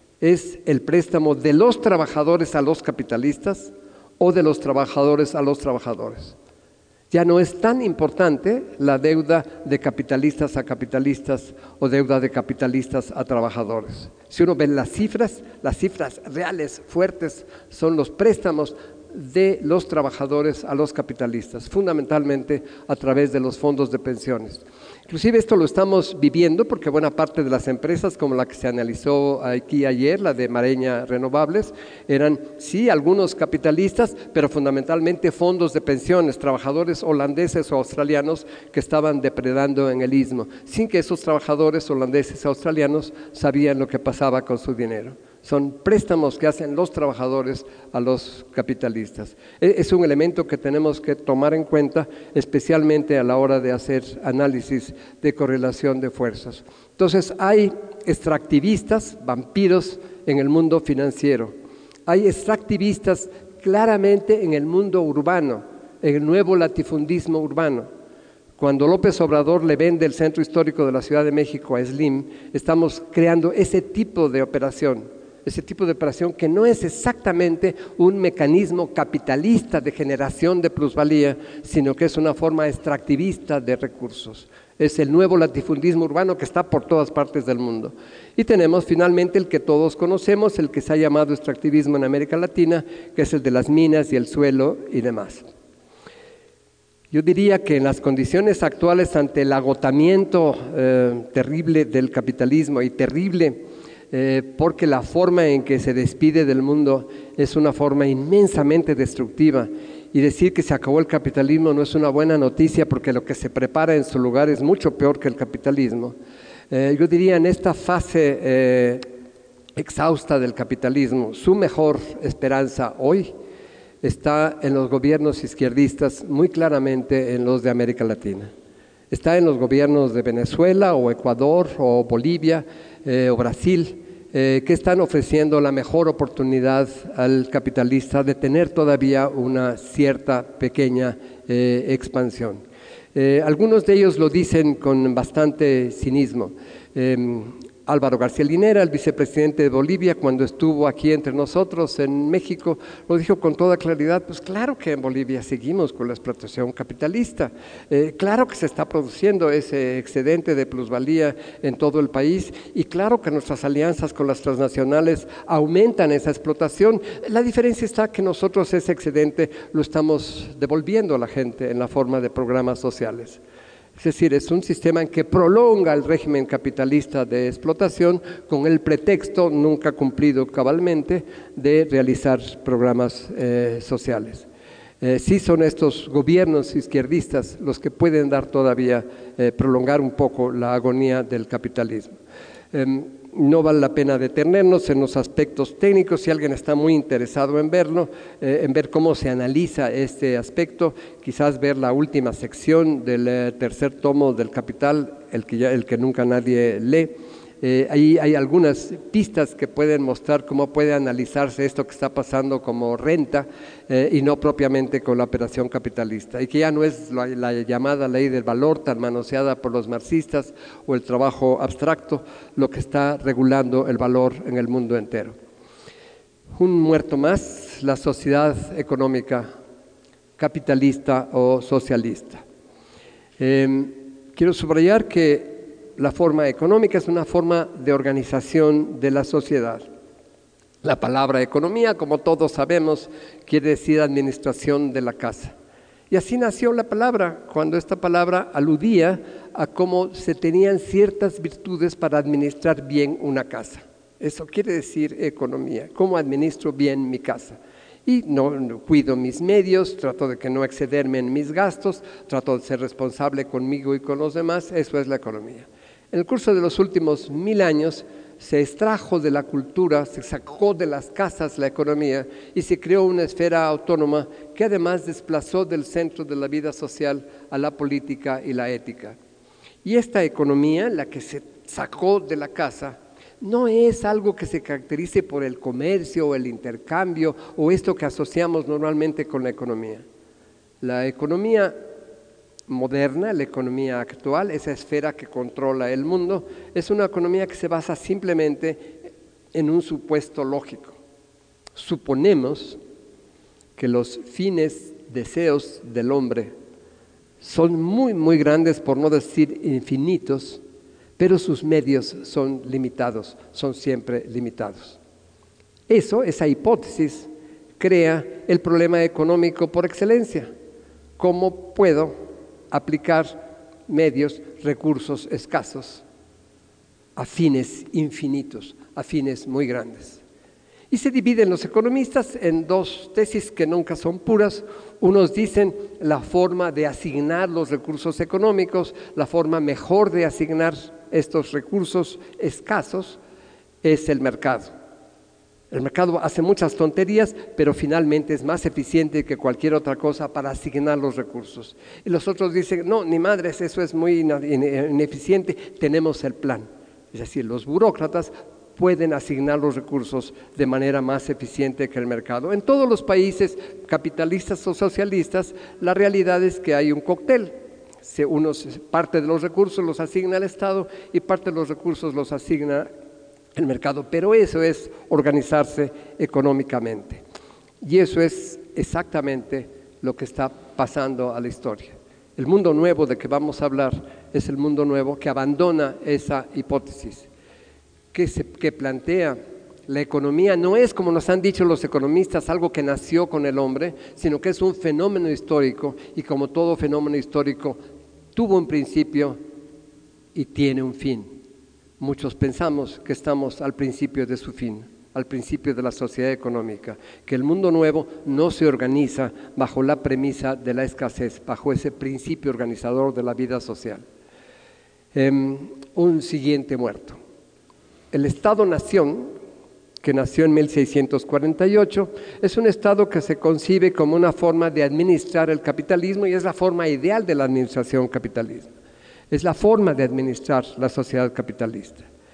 es el préstamo de los trabajadores a los capitalistas o de los trabajadores a los trabajadores. Ya no es tan importante la deuda de capitalistas a capitalistas o deuda de capitalistas a trabajadores. Si uno ve las cifras, las cifras reales, fuertes, son los préstamos de los trabajadores a los capitalistas, fundamentalmente a través de los fondos de pensiones. Inclusive esto lo estamos viviendo porque buena parte de las empresas, como la que se analizó aquí ayer, la de Mareña Renovables, eran sí algunos capitalistas, pero fundamentalmente fondos de pensiones, trabajadores holandeses o australianos que estaban depredando en el istmo, sin que esos trabajadores holandeses o australianos sabían lo que pasaba con su dinero. Son préstamos que hacen los trabajadores a los capitalistas. Es un elemento que tenemos que tomar en cuenta, especialmente a la hora de hacer análisis de correlación de fuerzas. Entonces, hay extractivistas, vampiros en el mundo financiero. Hay extractivistas claramente en el mundo urbano, en el nuevo latifundismo urbano. Cuando López Obrador le vende el centro histórico de la Ciudad de México a Slim, estamos creando ese tipo de operación. Ese tipo de operación que no es exactamente un mecanismo capitalista de generación de plusvalía, sino que es una forma extractivista de recursos. Es el nuevo latifundismo urbano que está por todas partes del mundo. Y tenemos finalmente el que todos conocemos, el que se ha llamado extractivismo en América Latina, que es el de las minas y el suelo y demás. Yo diría que en las condiciones actuales, ante el agotamiento eh, terrible del capitalismo y terrible Eh, porque la forma en que se despide del mundo es una forma inmensamente destructiva, y decir que se acabó el capitalismo no es una buena noticia porque lo que se prepara en su lugar es mucho peor que el capitalismo. Eh, yo diría en esta fase eh, exhausta del capitalismo, su mejor esperanza hoy está en los gobiernos izquierdistas, muy claramente en los de América Latina. Está en los gobiernos de Venezuela o Ecuador o Bolivia eh, o Brasil, eh, que están ofreciendo la mejor oportunidad al capitalista de tener todavía una cierta pequeña eh, expansión. Eh, algunos de ellos lo dicen con bastante cinismo. Eh, Álvaro García Linera, el vicepresidente de Bolivia, cuando estuvo aquí entre nosotros en México, lo dijo con toda claridad: pues claro que en Bolivia seguimos con la explotación capitalista, eh, claro que se está produciendo ese excedente de plusvalía en todo el país y claro que nuestras alianzas con las transnacionales aumentan esa explotación. La diferencia está que nosotros ese excedente lo estamos devolviendo a la gente en la forma de programas sociales. Es decir, es un sistema en que prolonga el régimen capitalista de explotación con el pretexto, nunca cumplido cabalmente, de realizar programas eh, sociales. Eh, sí son estos gobiernos izquierdistas los que pueden dar todavía, eh, prolongar un poco la agonía del capitalismo. Eh, No vale la pena detenernos en los aspectos técnicos. Si alguien está muy interesado en verlo, eh, en ver cómo se analiza este aspecto, quizás ver la última sección del eh, tercer tomo del Capital, el que, ya, el que nunca nadie lee. Eh, ahí hay algunas pistas que pueden mostrar cómo puede analizarse esto que está pasando como renta eh, y no propiamente con la operación capitalista, y que ya no es la, la llamada ley del valor tan manoseada por los marxistas o el trabajo abstracto lo que está regulando el valor en el mundo entero. Un muerto más, la sociedad económica capitalista o socialista. Eh, quiero subrayar que la forma económica es una forma de organización de la sociedad. La palabra economía, como todos sabemos, quiere decir administración de la casa. Y así nació la palabra, cuando esta palabra aludía a cómo se tenían ciertas virtudes para administrar bien una casa. Eso quiere decir economía, cómo administro bien mi casa. Y no, no cuido mis medios, trato de que no excederme en mis gastos, trato de ser responsable conmigo y con los demás. Eso es la economía. En el curso de los últimos mil años se extrajo de la cultura, se sacó de las casas la economía y se creó una esfera autónoma que además desplazó del centro de la vida social a la política y la ética. Y esta economía, la que se sacó de la casa, no es algo que se caracterice por el comercio o el intercambio o esto que asociamos normalmente con la economía. La economía moderna, la economía actual, esa esfera que controla el mundo, es una economía que se basa simplemente en un supuesto lógico. Suponemos que los fines, deseos del hombre son muy, muy grandes, por no decir infinitos, pero sus medios son limitados, son siempre limitados. Eso, esa hipótesis, crea el problema económico por excelencia. ¿Cómo puedo aplicar medios, recursos escasos a fines infinitos, a fines muy grandes? Y se dividen los economistas en dos tesis que nunca son puras. Unos dicen la forma de asignar los recursos económicos, la forma mejor de asignar estos recursos escasos es el mercado. El mercado hace muchas tonterías, pero finalmente es más eficiente que cualquier otra cosa para asignar los recursos. Y los otros dicen, no, ni madres, eso es muy ineficiente, tenemos el plan. Es decir, los burócratas pueden asignar los recursos de manera más eficiente que el mercado. En todos los países capitalistas o socialistas, la realidad es que hay un cóctel. Unos, parte de los recursos los asigna el Estado y parte de los recursos los asigna el mercado, pero eso es organizarse económicamente. Y eso es exactamente lo que está pasando a la historia. El mundo nuevo de que vamos a hablar es el mundo nuevo que abandona esa hipótesis, que, se, que plantea la economía no es, como nos han dicho los economistas, algo que nació con el hombre, sino que es un fenómeno histórico y como todo fenómeno histórico tuvo un principio y tiene un fin. Muchos pensamos que estamos al principio de su fin, al principio de la sociedad económica, que el mundo nuevo no se organiza bajo la premisa de la escasez, bajo ese principio organizador de la vida social. Eh, un siguiente muerto. El Estado-Nación, que nació en mil seiscientos cuarenta y ocho, es un Estado que se concibe como una forma de administrar el capitalismo y es la forma ideal de la administración capitalista. Es la forma de administrar la sociedad capitalista.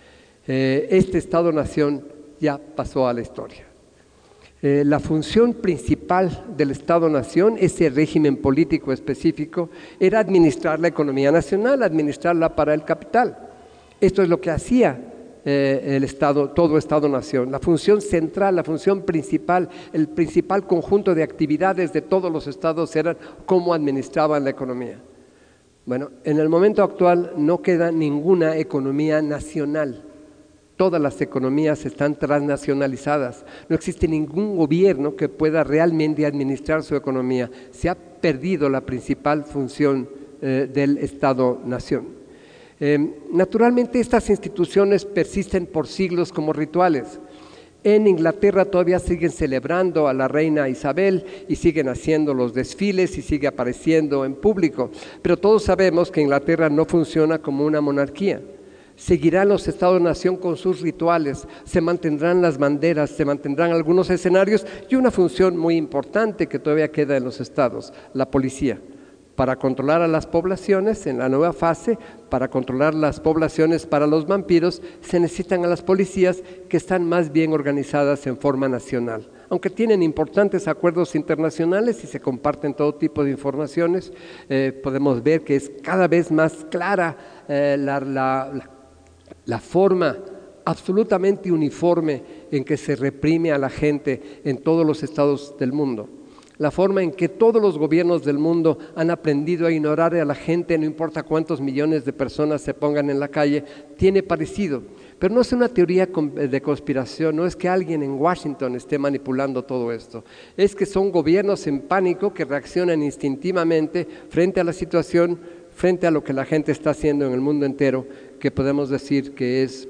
Eh, este Estado-nación ya pasó a la historia. Eh, la función principal del Estado-nación, ese régimen político específico, era administrar la economía nacional, administrarla para el capital. Esto es lo que hacía eh, el Estado, todo Estado-nación. La función central, la función principal, el principal conjunto de actividades de todos los estados eran cómo administraban la economía. Bueno, en el momento actual no queda ninguna economía nacional. Todas las economías están transnacionalizadas. No existe ningún gobierno que pueda realmente administrar su economía. Se ha perdido la principal función eh, del Estado-nación. Eh, naturalmente, estas instituciones persisten por siglos como rituales. En Inglaterra todavía siguen celebrando a la reina Isabel y siguen haciendo los desfiles y sigue apareciendo en público. Pero todos sabemos que Inglaterra no funciona como una monarquía. Seguirán los Estados-nación con sus rituales, se mantendrán las banderas, se mantendrán algunos escenarios y una función muy importante que todavía queda en los estados, la policía. Para controlar a las poblaciones en la nueva fase, para controlar las poblaciones para los vampiros, se necesitan a las policías que están más bien organizadas en forma nacional. Aunque tienen importantes acuerdos internacionales y se comparten todo tipo de informaciones, eh, podemos ver que es cada vez más clara eh, la, la, la, la forma absolutamente uniforme en que se reprime a la gente en todos los estados del mundo. La forma en que todos los gobiernos del mundo han aprendido a ignorar a la gente, no importa cuántos millones de personas se pongan en la calle, tiene parecido. Pero no es una teoría de conspiración, no es que alguien en Washington esté manipulando todo esto. Es que son gobiernos en pánico que reaccionan instintivamente frente a la situación, frente a lo que la gente está haciendo en el mundo entero, que podemos decir que es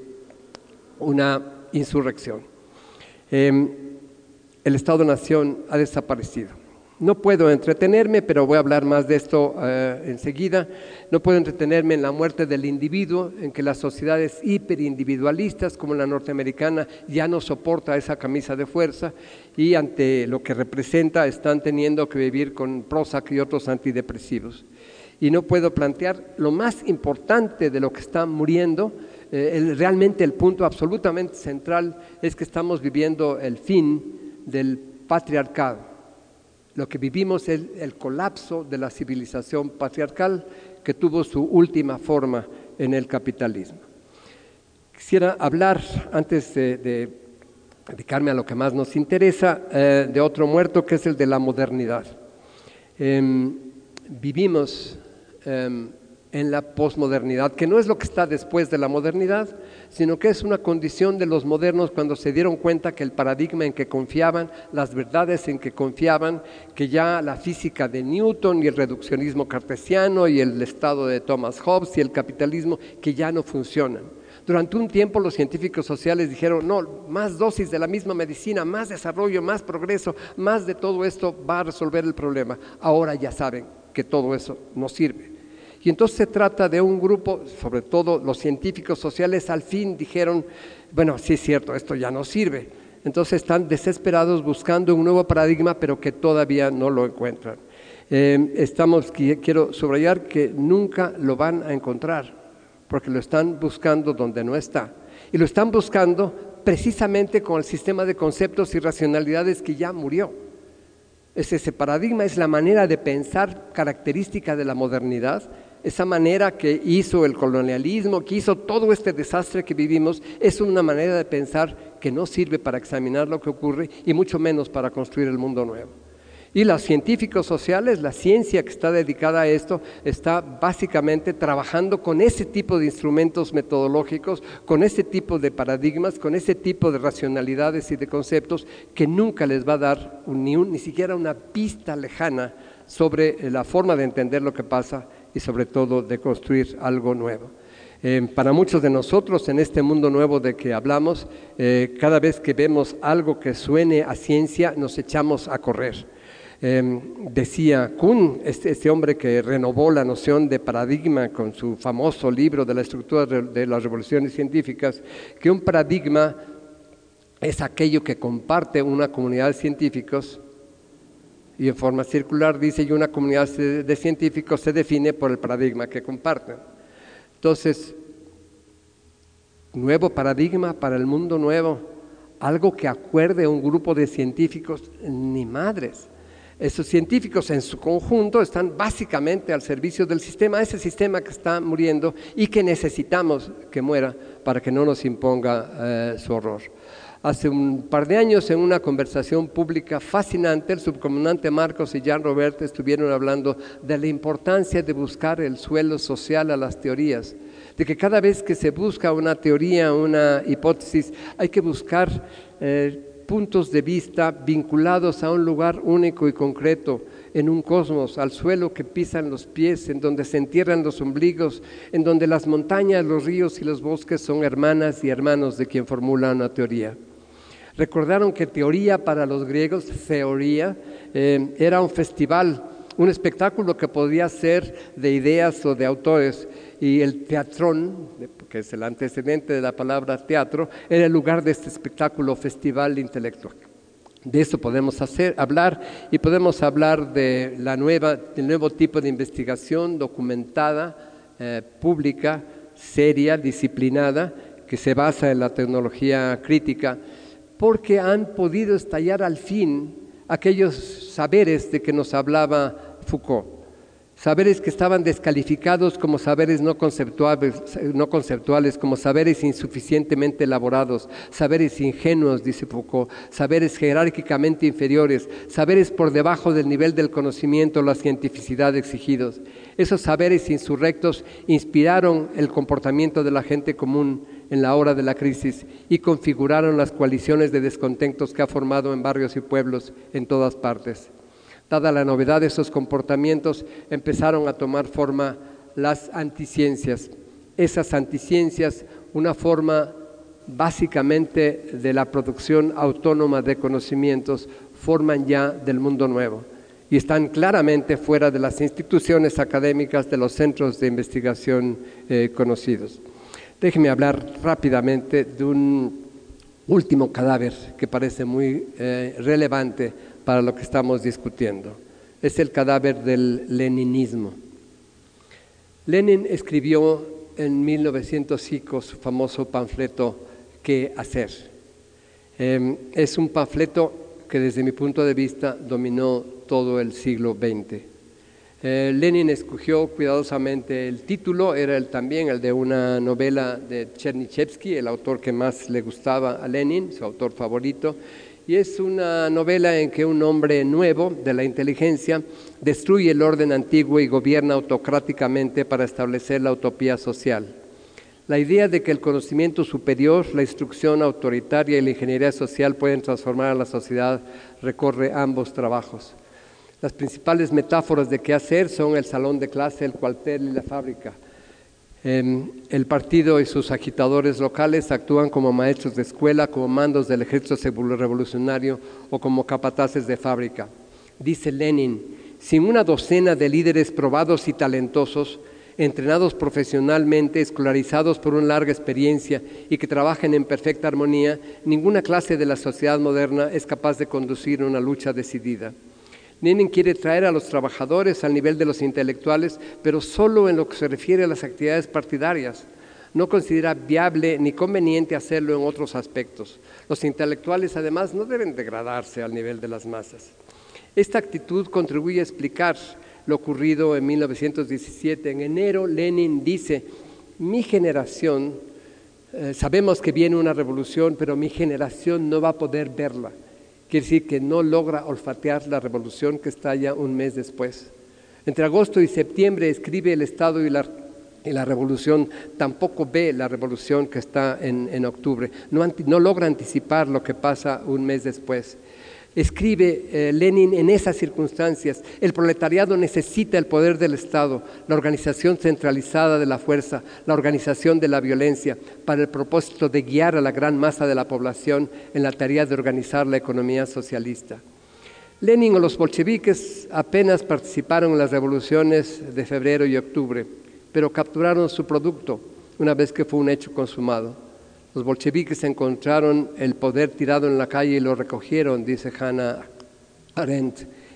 una insurrección. Eh, el Estado-nación ha desaparecido. No puedo entretenerme, pero voy a hablar más de esto eh, enseguida. No puedo entretenerme en la muerte del individuo, en que las sociedades hiperindividualistas como la norteamericana ya no soporta esa camisa de fuerza y ante lo que representa están teniendo que vivir con Prozac y otros antidepresivos. Y no puedo plantear lo más importante de lo que está muriendo. Eh, el, realmente el punto absolutamente central es que estamos viviendo el fin del patriarcado. Lo que vivimos es el colapso de la civilización patriarcal que tuvo su última forma en el capitalismo. Quisiera hablar, antes de, de dedicarme a lo que más nos interesa, eh, de otro muerto que es el de la modernidad. Eh, vivimos eh, en la posmodernidad, que no es lo que está después de la modernidad, sino que es una condición de los modernos cuando se dieron cuenta que el paradigma en que confiaban, las verdades en que confiaban, que ya la física de Newton y el reduccionismo cartesiano y el estado de Thomas Hobbes y el capitalismo, que ya no funcionan. Durante un tiempo los científicos sociales dijeron, no, más dosis de la misma medicina, más desarrollo, más progreso, más de todo esto va a resolver el problema. Ahora ya saben que todo eso no sirve. Y entonces se trata de un grupo, sobre todo los científicos sociales, al fin dijeron, bueno, sí es cierto, esto ya no sirve. Entonces están desesperados buscando un nuevo paradigma, pero que todavía no lo encuentran. Eh, estamos, quiero subrayar que nunca lo van a encontrar, porque lo están buscando donde no está. Y lo están buscando precisamente con el sistema de conceptos y racionalidades que ya murió. Es ese paradigma, es la manera de pensar característica de la modernidad, esa manera que hizo el colonialismo, que hizo todo este desastre que vivimos, es una manera de pensar que no sirve para examinar lo que ocurre y mucho menos para construir el mundo nuevo. Y los científicos sociales, la ciencia que está dedicada a esto, está básicamente trabajando con ese tipo de instrumentos metodológicos, con ese tipo de paradigmas, con ese tipo de racionalidades y de conceptos que nunca les va a dar ni, un, ni siquiera una pista lejana sobre la forma de entender lo que pasa y sobre todo de construir algo nuevo. Eh, para muchos de nosotros en este mundo nuevo de que hablamos, eh, cada vez que vemos algo que suene a ciencia, nos echamos a correr. Eh, decía Kuhn, este, este hombre que renovó la noción de paradigma con su famoso libro de la estructura de las revoluciones científicas, que un paradigma es aquello que comparte una comunidad de científicos. Y en forma circular dice, y una comunidad de científicos se define por el paradigma que comparten. Entonces, nuevo paradigma para el mundo nuevo, algo que acuerde a un grupo de científicos, ni madres. Esos científicos en su conjunto están básicamente al servicio del sistema, ese sistema que está muriendo y que necesitamos que muera para que no nos imponga eh, su horror. Hace un par de años, en una conversación pública fascinante, el subcomandante Marcos y Jean Robert estuvieron hablando de la importancia de buscar el suelo social a las teorías, de que cada vez que se busca una teoría, una hipótesis, hay que buscar eh, puntos de vista vinculados a un lugar único y concreto, en un cosmos, al suelo que pisan los pies, en donde se entierran los ombligos, en donde las montañas, los ríos y los bosques son hermanas y hermanos de quien formula una teoría. Recordaron que teoría para los griegos, teoría, eh, era un festival, un espectáculo que podía ser de ideas o de autores, y el teatrón, que es el antecedente de la palabra teatro, era el lugar de este espectáculo festival intelectual. De eso podemos hacer, hablar y podemos hablar de la nueva, del nuevo tipo de investigación documentada, eh, pública, seria, disciplinada, que se basa en la tecnología crítica, porque han podido estallar al fin aquellos saberes de que nos hablaba Foucault. Saberes que estaban descalificados como saberes no conceptuales, no conceptuales, como saberes insuficientemente elaborados, saberes ingenuos, dice Foucault, saberes jerárquicamente inferiores, saberes por debajo del nivel del conocimiento o la cientificidad exigidos. Esos saberes insurrectos inspiraron el comportamiento de la gente común en la hora de la crisis y configuraron las coaliciones de descontentos que ha formado en barrios y pueblos en todas partes. Dada la novedad de esos comportamientos, empezaron a tomar forma las anticiencias. Esas anticiencias, una forma básicamente de la producción autónoma de conocimientos, forman ya del mundo nuevo y están claramente fuera de las instituciones académicas, de los centros de investigación eh, conocidos. Déjenme hablar rápidamente de un último cadáver que parece muy eh, relevante para lo que estamos discutiendo. Es el cadáver del leninismo. Lenin escribió en mil novecientos cinco su famoso panfleto ¿Qué hacer? Eh, es un panfleto que desde mi punto de vista dominó todo el siglo veinte. Eh, Lenin escogió cuidadosamente el título, era el, también el de una novela de Chernyshevsky, el autor que más le gustaba a Lenin, su autor favorito, y es una novela en que un hombre nuevo de la inteligencia destruye el orden antiguo y gobierna autocráticamente para establecer la utopía social. La idea de que el conocimiento superior, la instrucción autoritaria y la ingeniería social pueden transformar a la sociedad recorre ambos trabajos. Las principales metáforas de qué hacer son el salón de clase, el cuartel y la fábrica. Eh, el partido y sus agitadores locales actúan como maestros de escuela, como mandos del ejército revolucionario o como capataces de fábrica. Dice Lenin, sin una docena de líderes probados y talentosos, entrenados profesionalmente, escolarizados por una larga experiencia y que trabajen en perfecta armonía, ninguna clase de la sociedad moderna es capaz de conducir una lucha decidida. Lenin quiere traer a los trabajadores al nivel de los intelectuales, pero solo en lo que se refiere a las actividades partidarias. No considera viable ni conveniente hacerlo en otros aspectos. Los intelectuales, además, no deben degradarse al nivel de las masas. Esta actitud contribuye a explicar lo ocurrido en mil novecientos diecisiete. En enero, Lenin dice, mi generación, eh, sabemos que viene una revolución, pero mi generación no va a poder verla. Quiere decir que no logra olfatear la revolución que estalla un mes después. Entre agosto y septiembre escribe El Estado y la, y la Revolución, tampoco ve la revolución que está en, en octubre, no, anti, no logra anticipar lo que pasa un mes después. Escribe eh, Lenin en esas circunstancias, el proletariado necesita el poder del Estado, la organización centralizada de la fuerza, la organización de la violencia, para el propósito de guiar a la gran masa de la población en la tarea de organizar la economía socialista. Lenin o los bolcheviques apenas participaron en las revoluciones de febrero y octubre, pero capturaron su producto una vez que fue un hecho consumado. Los bolcheviques encontraron el poder tirado en la calle y lo recogieron, dice Hannah Arendt.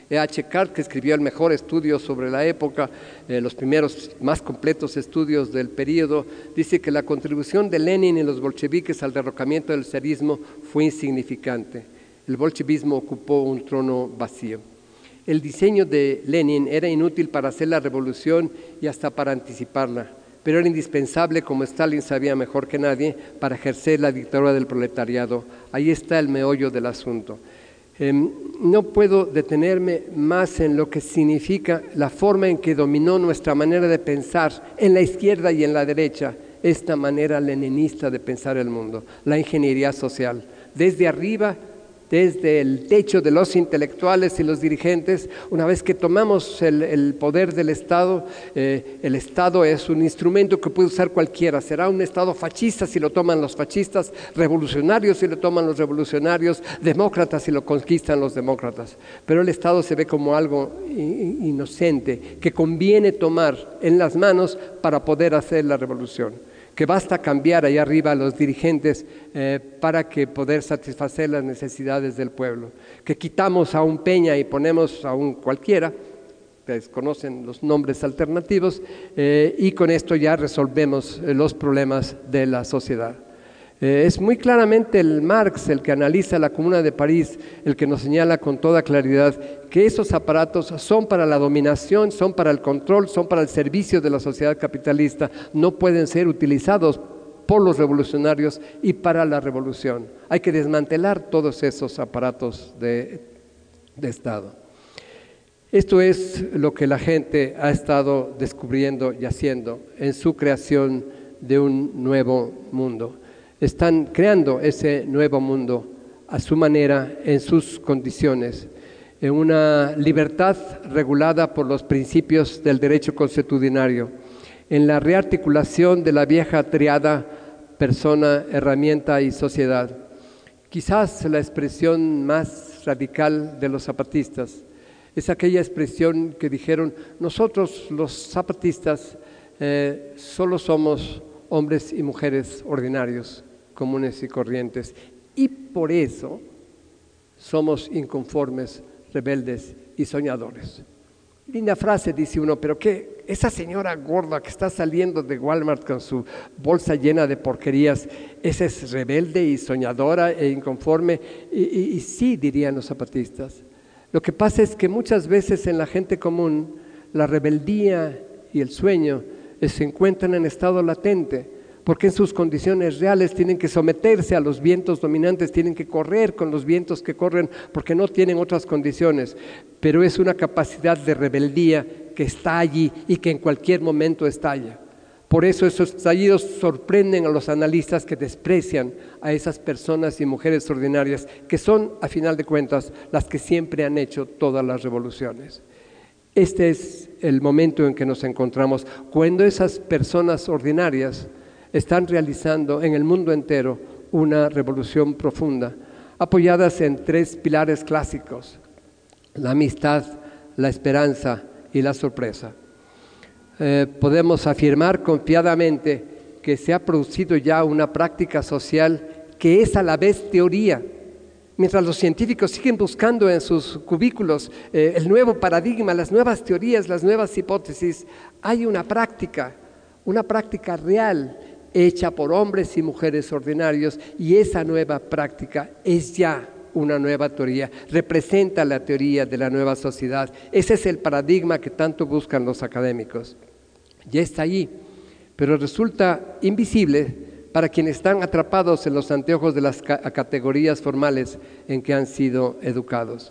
E H Cart, que escribió el mejor estudio sobre la época, eh, los primeros más completos estudios del período, dice que la contribución de Lenin y los bolcheviques al derrocamiento del zarismo fue insignificante. El bolchevismo ocupó un trono vacío. El diseño de Lenin era inútil para hacer la revolución y hasta para anticiparla, pero era indispensable, como Stalin sabía mejor que nadie, para ejercer la dictadura del proletariado. Ahí está el meollo del asunto. Eh, no puedo detenerme más en lo que significa la forma en que dominó nuestra manera de pensar en la izquierda y en la derecha, esta manera leninista de pensar el mundo, la ingeniería social. Desde arriba, desde el techo de los intelectuales y los dirigentes, una vez que tomamos el, el poder del Estado, eh, el Estado es un instrumento que puede usar cualquiera. Será un Estado fascista si lo toman los fascistas, revolucionario si lo toman los revolucionarios, demócratas si lo conquistan los demócratas. Pero el Estado se ve como algo inocente que conviene tomar en las manos para poder hacer la revolución, que basta cambiar allá arriba a los dirigentes eh, para que poder satisfacer las necesidades del pueblo, que quitamos a un Peña y ponemos a un cualquiera, ustedes conocen los nombres alternativos, eh, y con esto ya resolvemos eh, los problemas de la sociedad. Eh, es muy claramente el Marx el que analiza la Comuna de París, el que nos señala con toda claridad que esos aparatos son para la dominación, son para el control, son para el servicio de la sociedad capitalista, no pueden ser utilizados por los revolucionarios y para la revolución. Hay que desmantelar todos esos aparatos de, de Estado. Esto es lo que la gente ha estado descubriendo y haciendo en su creación de un nuevo mundo. Están creando ese nuevo mundo a su manera, en sus condiciones, en una libertad regulada por los principios del derecho consuetudinario, en la rearticulación de la vieja triada persona, herramienta y sociedad. Quizás la expresión más radical de los zapatistas es aquella expresión que dijeron: nosotros los zapatistas eh, solo somos hombres y mujeres ordinarios, comunes y corrientes, y por eso somos inconformes, rebeldes y soñadores. Linda frase, dice uno, pero ¿qué? Esa señora gorda que está saliendo de Walmart con su bolsa llena de porquerías, ¿esa es rebelde y soñadora e inconforme? Y, y, y sí, dirían los zapatistas. Lo que pasa es que muchas veces en la gente común la rebeldía y el sueño se encuentran en estado latente, porque en sus condiciones reales tienen que someterse a los vientos dominantes, tienen que correr con los vientos que corren porque no tienen otras condiciones, pero es una capacidad de rebeldía que está allí y que en cualquier momento estalla. Por eso esos estallidos sorprenden a los analistas que desprecian a esas personas y mujeres ordinarias que son, a final de cuentas, las que siempre han hecho todas las revoluciones. Este es el momento en que nos encontramos, cuando esas personas ordinarias están realizando en el mundo entero una revolución profunda, apoyadas en tres pilares clásicos: la amistad, la esperanza y la sorpresa. Eh, podemos afirmar confiadamente que se ha producido ya una práctica social que es a la vez teoría. Mientras los científicos siguen buscando en sus cubículos eh, el nuevo paradigma, las nuevas teorías, las nuevas hipótesis, hay una práctica, una práctica real, hecha por hombres y mujeres ordinarios, y esa nueva práctica es ya una nueva teoría, representa la teoría de la nueva sociedad. Ese es el paradigma que tanto buscan los académicos. Ya está allí, pero resulta invisible para quienes están atrapados en los anteojos de las categorías formales en que han sido educados.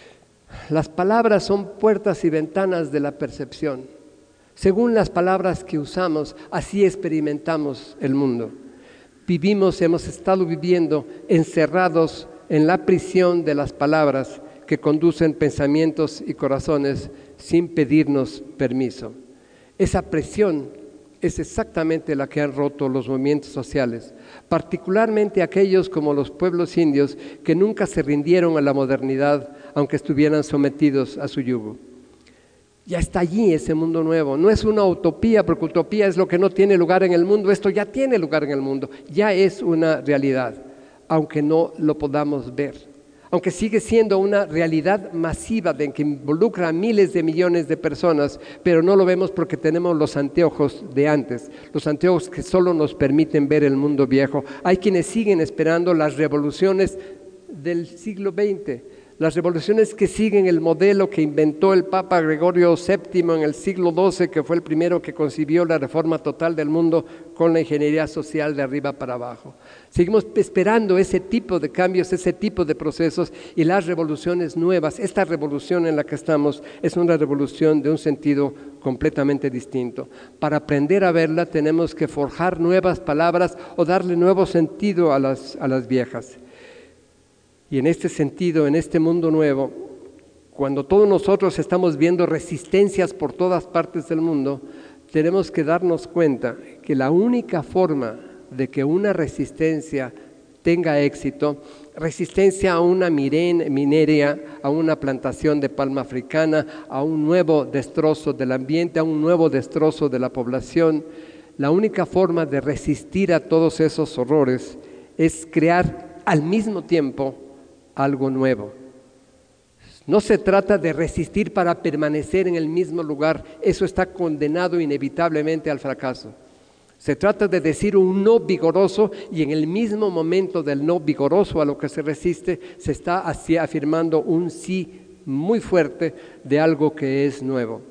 Las palabras son puertas y ventanas de la percepción. Según las palabras que usamos, así experimentamos el mundo. Vivimos, hemos estado viviendo encerrados en la prisión de las palabras que conducen pensamientos y corazones sin pedirnos permiso. Esa presión es exactamente la que han roto los movimientos sociales, particularmente aquellos como los pueblos indios que nunca se rindieron a la modernidad, aunque estuvieran sometidos a su yugo. Ya está allí ese mundo nuevo, no es una utopía, porque utopía es lo que no tiene lugar en el mundo. Esto ya tiene lugar en el mundo, ya es una realidad, aunque no lo podamos ver, aunque sigue siendo una realidad masiva de que involucra a miles de millones de personas, pero no lo vemos porque tenemos los anteojos de antes, los anteojos que solo nos permiten ver el mundo viejo. Hay quienes siguen esperando las revoluciones del siglo veinte, las revoluciones que siguen el modelo que inventó el Papa Gregorio séptimo en el siglo doce, que fue el primero que concibió la reforma total del mundo con la ingeniería social de arriba para abajo. Seguimos esperando ese tipo de cambios, ese tipo de procesos y las revoluciones nuevas. Esta revolución en la que estamos es una revolución de un sentido completamente distinto. Para aprender a verla tenemos que forjar nuevas palabras o darle nuevo sentido a las, a las viejas. Y en este sentido, en este mundo nuevo, cuando todos nosotros estamos viendo resistencias por todas partes del mundo, tenemos que darnos cuenta que la única forma de que una resistencia tenga éxito, resistencia a una minería, a una plantación de palma africana, a un nuevo destrozo del ambiente, a un nuevo destrozo de la población, la única forma de resistir a todos esos horrores es crear al mismo tiempo algo nuevo. No se trata de resistir para permanecer en el mismo lugar, eso está condenado inevitablemente al fracaso. Se trata de decir un no vigoroso y en el mismo momento del no vigoroso a lo que se resiste, se está así afirmando un sí muy fuerte de algo que es nuevo.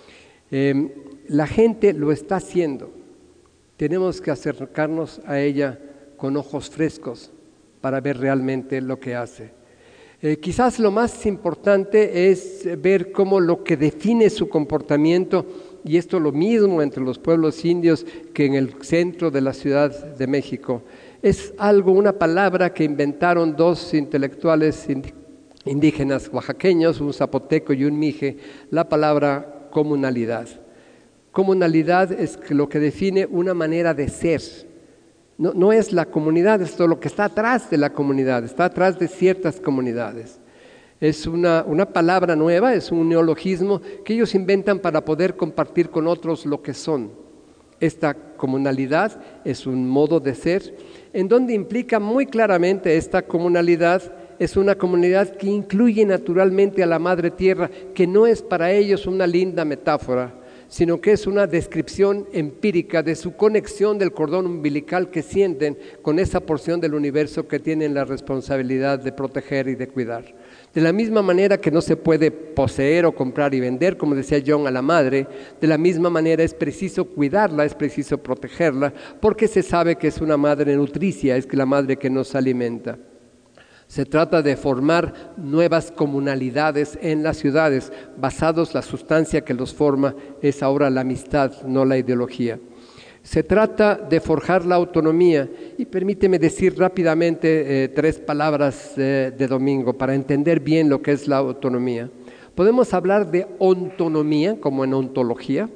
Eh, la gente lo está haciendo, tenemos que acercarnos a ella con ojos frescos para ver realmente lo que hace. Eh, quizás lo más importante es ver cómo lo que define su comportamiento, y esto lo mismo entre los pueblos indios que en el centro de la Ciudad de México, es algo, una palabra que inventaron dos intelectuales indígenas oaxaqueños, un zapoteco y un mije, la palabra comunalidad. Comunalidad es lo que define una manera de ser. No, no es la comunidad, es todo lo que está atrás de la comunidad, está atrás de ciertas comunidades. Es una, una palabra nueva, es un neologismo que ellos inventan para poder compartir con otros lo que son. Esta comunalidad es un modo de ser, en donde implica muy claramente esta comunalidad, es una comunidad que incluye naturalmente a la Madre Tierra, que no es para ellos una linda metáfora, sino que es una descripción empírica de su conexión del cordón umbilical que sienten con esa porción del universo que tienen la responsabilidad de proteger y de cuidar. De la misma manera que no se puede poseer o comprar y vender, como decía John, a la madre, de la misma manera es preciso cuidarla, es preciso protegerla, porque se sabe que es una madre nutricia, es que la madre que nos alimenta. Se trata de formar nuevas comunalidades en las ciudades, basados, la sustancia que los forma es ahora la amistad, no la ideología. Se trata de forjar la autonomía, y permíteme decir rápidamente eh, tres palabras eh, de Domingo para entender bien lo que es la autonomía. Podemos hablar de ontonomía, como en ontología,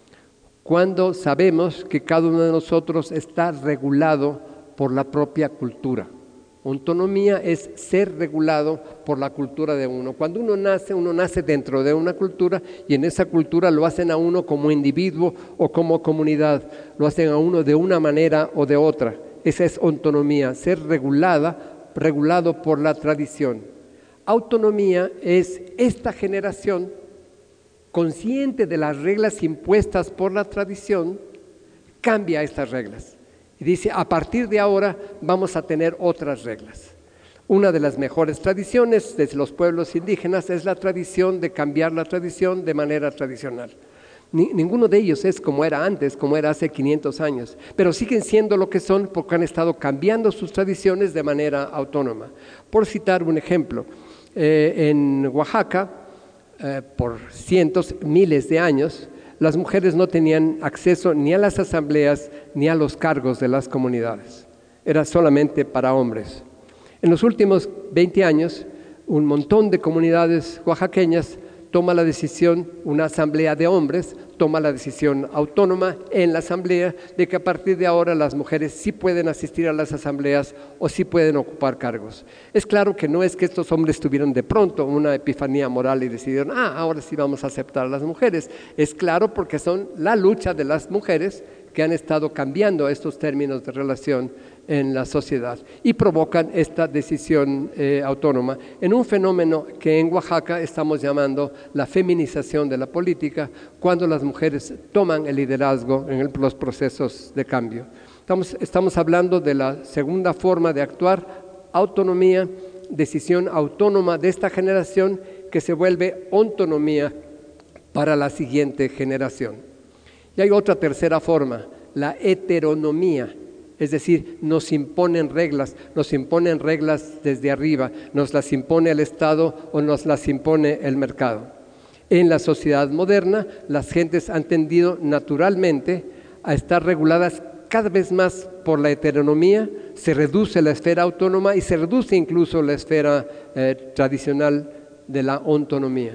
cuando sabemos que cada uno de nosotros está regulado por la propia cultura. Ontonomía es ser regulado por la cultura de uno. Cuando uno nace, uno nace dentro de una cultura y en esa cultura lo hacen a uno como individuo o como comunidad. Lo hacen a uno de una manera o de otra. Esa es ontonomía, ser regulada, regulado por la tradición. Autonomía es esta generación consciente de las reglas impuestas por la tradición, cambia estas reglas. Y dice, a partir de ahora vamos a tener otras reglas. Una de las mejores tradiciones de los pueblos indígenas es la tradición de cambiar la tradición de manera tradicional. Ni, ninguno de ellos es como era antes, como era hace quinientos años, pero siguen siendo lo que son porque han estado cambiando sus tradiciones de manera autónoma. Por citar un ejemplo, eh, en Oaxaca, eh, por cientos, miles de años, las mujeres no tenían acceso ni a las asambleas ni a los cargos de las comunidades. Era solamente para hombres. En los últimos veinte años, un montón de comunidades oaxaqueñas toma la decisión, una asamblea de hombres, toma la decisión autónoma en la asamblea de que a partir de ahora las mujeres sí pueden asistir a las asambleas o sí pueden ocupar cargos. Es claro que no es que estos hombres tuvieron de pronto una epifanía moral y decidieron, ah, ahora sí vamos a aceptar a las mujeres. Es claro porque son la lucha de las mujeres que han estado cambiando estos términos de relación en la sociedad y provocan esta decisión eh, autónoma en un fenómeno que en Oaxaca estamos llamando la feminización de la política, cuando las mujeres toman el liderazgo en el, los procesos de cambio. Estamos, estamos hablando de la segunda forma de actuar, autonomía, decisión autónoma de esta generación que se vuelve autonomía para la siguiente generación. Y hay otra tercera forma, la heteronomía. Es decir, nos imponen reglas, nos imponen reglas desde arriba, nos las impone el Estado o nos las impone el mercado. En la sociedad moderna, las gentes han tendido naturalmente a estar reguladas cada vez más por la heteronomía, se reduce la esfera autónoma y se reduce incluso la esfera eh, tradicional de la autonomía.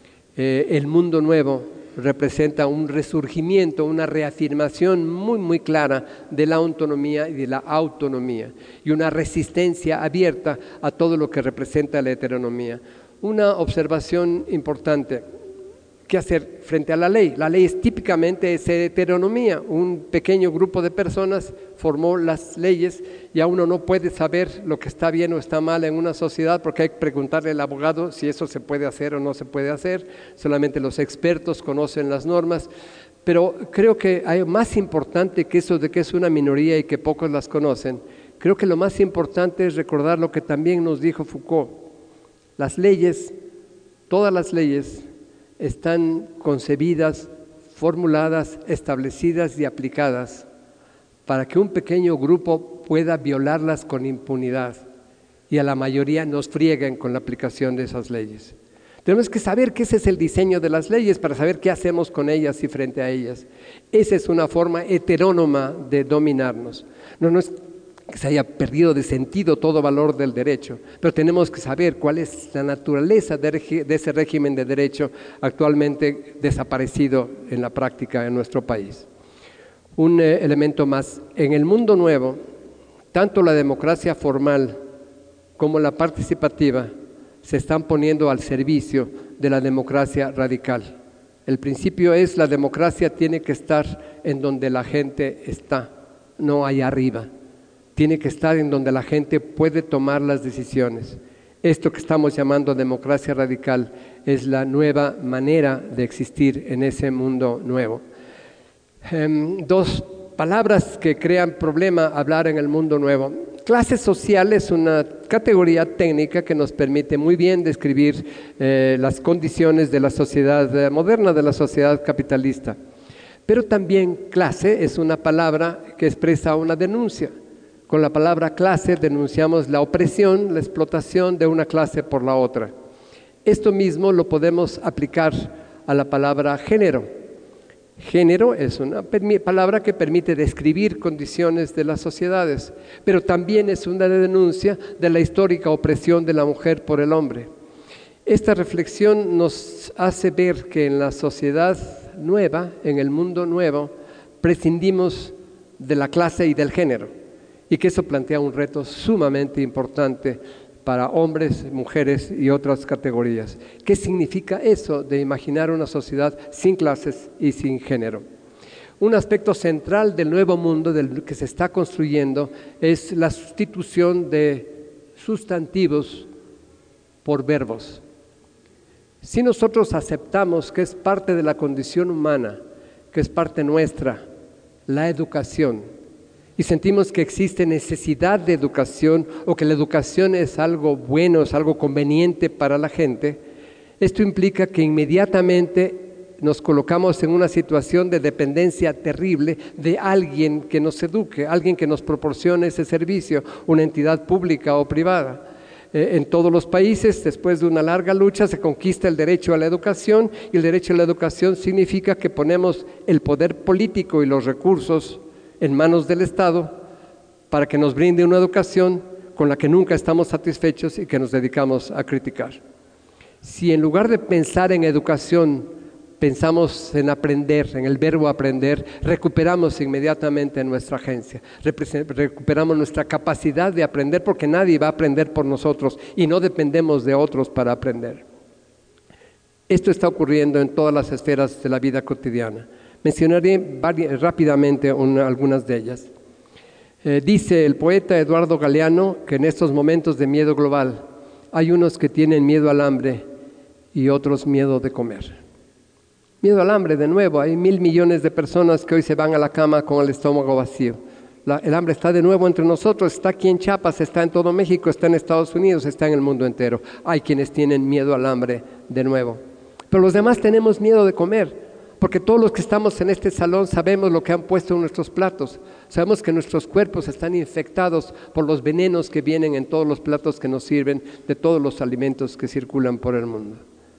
Eh, el mundo nuevo representa un resurgimiento, una reafirmación muy muy clara de la autonomía y de la autonomía y una resistencia abierta a todo lo que representa la heteronomía. Una observación importante: ¿qué hacer frente a la ley? La ley es típicamente esa heteronomía. Un pequeño grupo de personas formó las leyes y aún uno no puede saber lo que está bien o está mal en una sociedad porque hay que preguntarle al abogado si eso se puede hacer o no se puede hacer. Solamente los expertos conocen las normas. Pero creo que hay más importante que eso de que es una minoría y que pocos las conocen. Creo que lo más importante es recordar lo que también nos dijo Foucault. Las leyes, todas las leyes, están concebidas, formuladas, establecidas y aplicadas para que un pequeño grupo pueda violarlas con impunidad y a la mayoría nos frieguen con la aplicación de esas leyes. Tenemos que saber que ese es el diseño de las leyes para saber qué hacemos con ellas y frente a ellas. Esa es una forma heterónoma de dominarnos. No, no es que se haya perdido de sentido todo valor del derecho, pero tenemos que saber cuál es la naturaleza de, de ese régimen de derecho actualmente desaparecido en la práctica en nuestro país. Un eh, elemento más: en el mundo nuevo, tanto la democracia formal como la participativa se están poniendo al servicio de la democracia radical. El principio es: la democracia tiene que estar en donde la gente está, no allá arriba. Tiene que estar en donde la gente puede tomar las decisiones. Esto que estamos llamando democracia radical es la nueva manera de existir en ese mundo nuevo. Um, dos palabras que crean problema hablar en el mundo nuevo. Clase social es una categoría técnica que nos permite muy bien describir eh, las condiciones de la sociedad eh, moderna, de la sociedad capitalista. Pero también clase es una palabra que expresa una denuncia. Con la palabra clase denunciamos la opresión, la explotación de una clase por la otra. Esto mismo lo podemos aplicar a la palabra género. Género es una palabra que permite describir condiciones de las sociedades, pero también es una denuncia de la histórica opresión de la mujer por el hombre. Esta reflexión nos hace ver que en la sociedad nueva, en el mundo nuevo, prescindimos de la clase y del género, y que eso plantea un reto sumamente importante para hombres, mujeres y otras categorías. ¿Qué significa eso de imaginar una sociedad sin clases y sin género? Un aspecto central del nuevo mundo del que se está construyendo es la sustitución de sustantivos por verbos. Si nosotros aceptamos que es parte de la condición humana, que es parte nuestra, la educación, y sentimos que existe necesidad de educación o que la educación es algo bueno, es algo conveniente para la gente, esto implica que inmediatamente nos colocamos en una situación de dependencia terrible de alguien que nos eduque, alguien que nos proporcione ese servicio, una entidad pública o privada. Eh, en todos los países, después de una larga lucha, se conquista el derecho a la educación, y el derecho a la educación significa que ponemos el poder político y los recursos en manos del Estado para que nos brinde una educación con la que nunca estamos satisfechos y que nos dedicamos a criticar. Si en lugar de pensar en educación, pensamos en aprender, en el verbo aprender, recuperamos inmediatamente nuestra agencia, recuperamos nuestra capacidad de aprender, porque nadie va a aprender por nosotros y no dependemos de otros para aprender. Esto está ocurriendo en todas las esferas de la vida cotidiana. Mencionaré rápidamente una, algunas de ellas. Eh, dice el poeta Eduardo Galeano que en estos momentos de miedo global hay unos que tienen miedo al hambre y otros miedo de comer. Miedo al hambre, de nuevo, hay mil millones de personas que hoy se van a la cama con el estómago vacío. La, el hambre está de nuevo entre nosotros, está aquí en Chiapas, está en todo México, está en Estados Unidos, está en el mundo entero. Hay quienes tienen miedo al hambre de nuevo. Pero los demás tenemos miedo de comer, porque todos los que estamos en este salón sabemos lo que han puesto en nuestros platos. Sabemos que nuestros cuerpos están infectados por los venenos que vienen en todos los platos que nos sirven, de todos los alimentos que circulan por el mundo.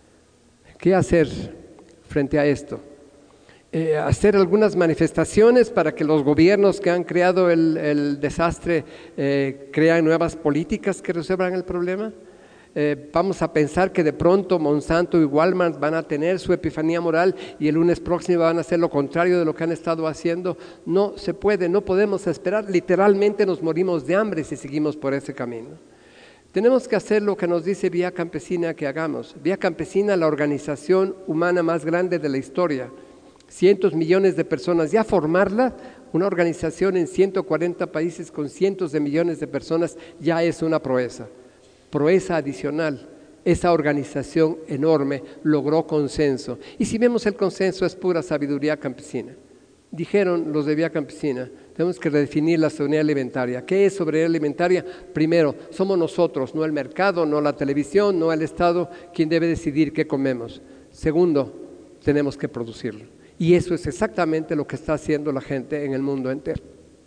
¿Qué hacer frente a esto? Eh, hacer algunas manifestaciones para que los gobiernos que han creado el, el desastre eh, crean nuevas políticas que resuelvan el problema. Eh, vamos a pensar que de pronto Monsanto y Walmart van a tener su epifanía moral y el lunes próximo van a hacer lo contrario de lo que han estado haciendo. No se puede, no podemos esperar. Literalmente nos morimos de hambre si seguimos por ese camino. Tenemos que hacer lo que nos dice Vía Campesina que hagamos. Vía Campesina, la organización humana más grande de la historia. Cientos millones de personas, ya formarla, una organización en ciento cuarenta países con cientos de millones de personas, ya es una proeza. Proeza adicional, esa organización enorme logró consenso. Y si vemos el consenso es pura sabiduría campesina. Dijeron los de Vía Campesina, tenemos que redefinir la soberanía alimentaria. ¿Qué es soberanía alimentaria? Primero, somos nosotros, no el mercado, no la televisión, no el Estado, quien debe decidir qué comemos. Segundo, tenemos que producirlo. Y eso es exactamente lo que está haciendo la gente en el mundo entero.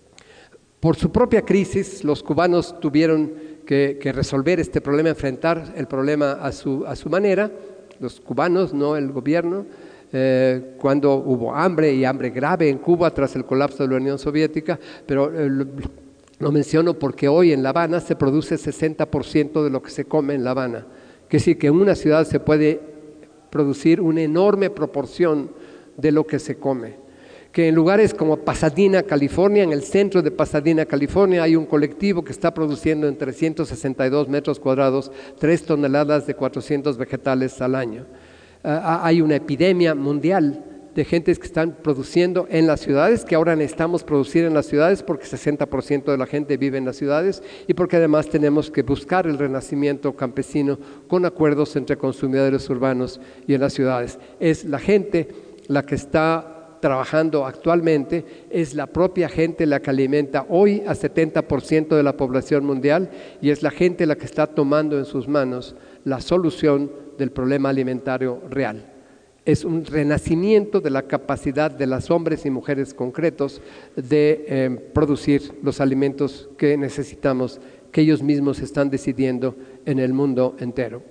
Por su propia crisis, los cubanos tuvieron que, que resolver este problema, enfrentar el problema a su, a su manera, los cubanos, no el gobierno, eh, cuando hubo hambre y hambre grave en Cuba tras el colapso de la Unión Soviética, pero eh, lo, lo menciono porque hoy en La Habana se produce sesenta por ciento de lo que se come en La Habana. Que sí, que en una ciudad se puede producir una enorme proporción de lo que se come, que en lugares como Pasadena, California, en el centro de Pasadena, California, hay un colectivo que está produciendo en trescientos sesenta y dos metros cuadrados tres toneladas de cuatrocientos vegetales al año. Uh, hay una epidemia mundial de gentes que están produciendo en las ciudades, que ahora necesitamos producir en las ciudades porque sesenta por ciento de la gente vive en las ciudades y porque además tenemos que buscar el renacimiento campesino con acuerdos entre consumidores urbanos y en las ciudades. Es la gente la que está trabajando actualmente, es la propia gente la que alimenta hoy a setenta por ciento de la población mundial y es la gente la que está tomando en sus manos la solución del problema alimentario real. Es un renacimiento de la capacidad de los hombres y mujeres concretos de eh, producir los alimentos que necesitamos, que ellos mismos están decidiendo en el mundo entero.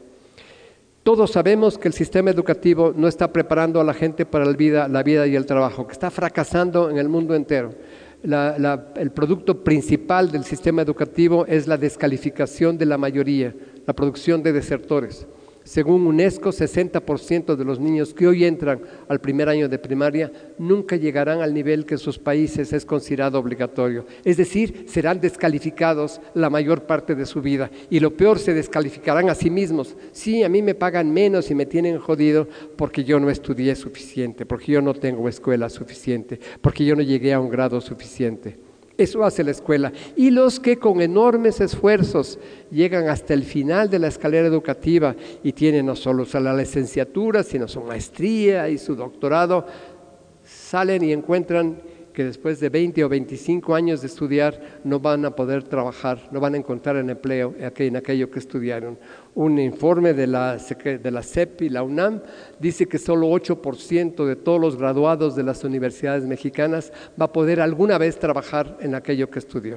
Todos sabemos que el sistema educativo no está preparando a la gente para la vida, la vida y el trabajo, que está fracasando en el mundo entero. La, la, el producto principal del sistema educativo es la descalificación de la mayoría, la producción de desertores. Según UNESCO, sesenta por ciento de los niños que hoy entran al primer año de primaria nunca llegarán al nivel que en sus países es considerado obligatorio. Es decir, serán descalificados la mayor parte de su vida. Y lo peor, se descalificarán a sí mismos. Sí, a mí me pagan menos y me tienen jodido porque yo no estudié suficiente, porque yo no tengo escuela suficiente, porque yo no llegué a un grado suficiente. Eso hace la escuela. Y los que con enormes esfuerzos llegan hasta el final de la escalera educativa y tienen no solo la licenciatura, sino su maestría y su doctorado, salen y encuentran que después de veinte o veinticinco años de estudiar no van a poder trabajar, no van a encontrar en empleo en aquello que estudiaron. Un informe de la, de la C E P y la UNAM dice que solo ocho por ciento de todos los graduados de las universidades mexicanas va a poder alguna vez trabajar en aquello que estudió.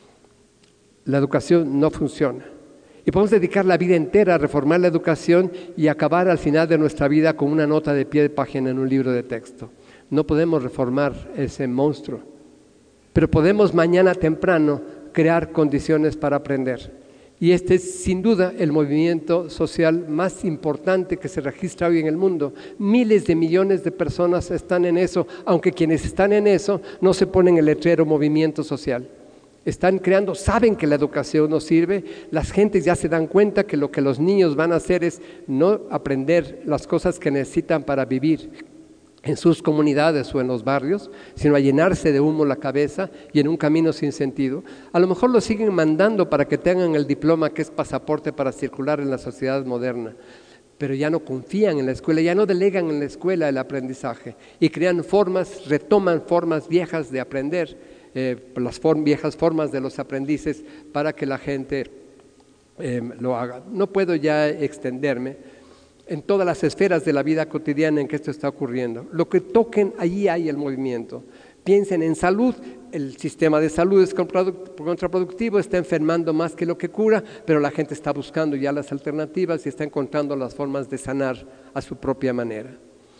La educación no funciona. Y podemos dedicar la vida entera a reformar la educación y acabar al final de nuestra vida con una nota de pie de página en un libro de texto. No podemos reformar ese monstruo, pero podemos mañana temprano crear condiciones para aprender. Y este es sin duda el movimiento social más importante que se registra hoy en el mundo. Miles de millones de personas están en eso, aunque quienes están en eso no se ponen el letrero movimiento social. Están creando, saben que la educación no sirve, las gentes ya se dan cuenta que lo que los niños van a hacer es no aprender las cosas que necesitan para vivir, en sus comunidades o en los barrios, sino a llenarse de humo la cabeza y en un camino sin sentido. A lo mejor lo siguen mandando para que tengan el diploma que es pasaporte para circular en la sociedad moderna, pero ya no confían en la escuela, ya no delegan en la escuela el aprendizaje y crean formas, retoman formas viejas de aprender, eh, las form, viejas formas de los aprendices para que la gente eh, lo haga. No puedo ya extenderme en todas las esferas de la vida cotidiana en que esto está ocurriendo. Lo que toquen, allí hay el movimiento. Piensen en salud, el sistema de salud es contraproductivo, está enfermando más que lo que cura, pero la gente está buscando ya las alternativas y está encontrando las formas de sanar a su propia manera.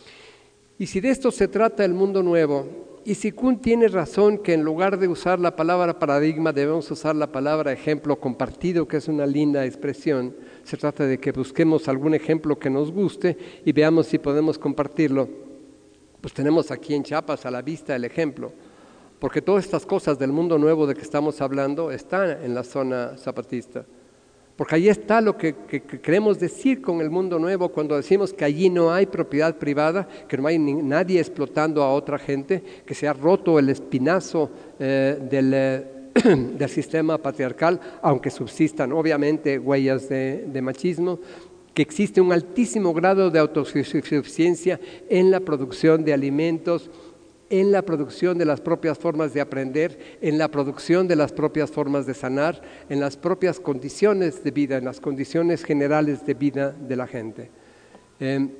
Y si de esto se trata el mundo nuevo, y si Kuhn tiene razón que en lugar de usar la palabra paradigma debemos usar la palabra ejemplo compartido, que es una linda expresión, se trata de que busquemos algún ejemplo que nos guste y veamos si podemos compartirlo. Pues tenemos aquí en Chiapas a la vista el ejemplo, porque todas estas cosas del mundo nuevo de que estamos hablando están en la zona zapatista. Porque ahí está lo que, que, que queremos decir con el mundo nuevo cuando decimos que allí no hay propiedad privada, que no hay ni, nadie explotando a otra gente, que se ha roto el espinazo eh, del, eh, del sistema patriarcal, aunque subsistan obviamente huellas de, de machismo, que existe un altísimo grado de autosuficiencia en la producción de alimentos, en la producción de las propias formas de aprender, en la producción de las propias formas de sanar, en las propias condiciones de vida, en las condiciones generales de vida de la gente. Eh,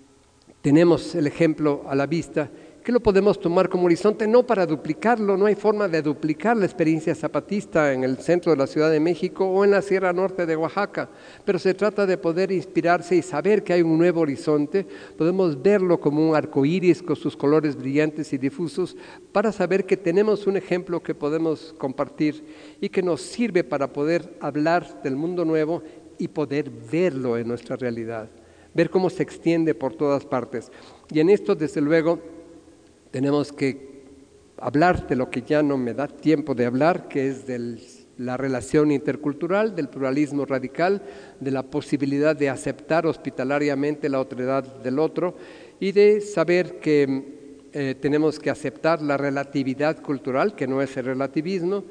tenemos el ejemplo a la vista, que lo podemos tomar como horizonte, no para duplicarlo, no hay forma de duplicar la experiencia zapatista en el centro de la Ciudad de México o en la Sierra Norte de Oaxaca, pero se trata de poder inspirarse y saber que hay un nuevo horizonte, podemos verlo como un arco iris con sus colores brillantes y difusos, para saber que tenemos un ejemplo que podemos compartir y que nos sirve para poder hablar del mundo nuevo y poder verlo en nuestra realidad, ver cómo se extiende por todas partes. Y en esto, desde luego, tenemos que hablar de lo que ya no me da tiempo de hablar, que es de la relación intercultural, del pluralismo radical, de la posibilidad de aceptar hospitalariamente la otredad del otro y de saber que eh, tenemos que aceptar la relatividad cultural, que no es el relativismo,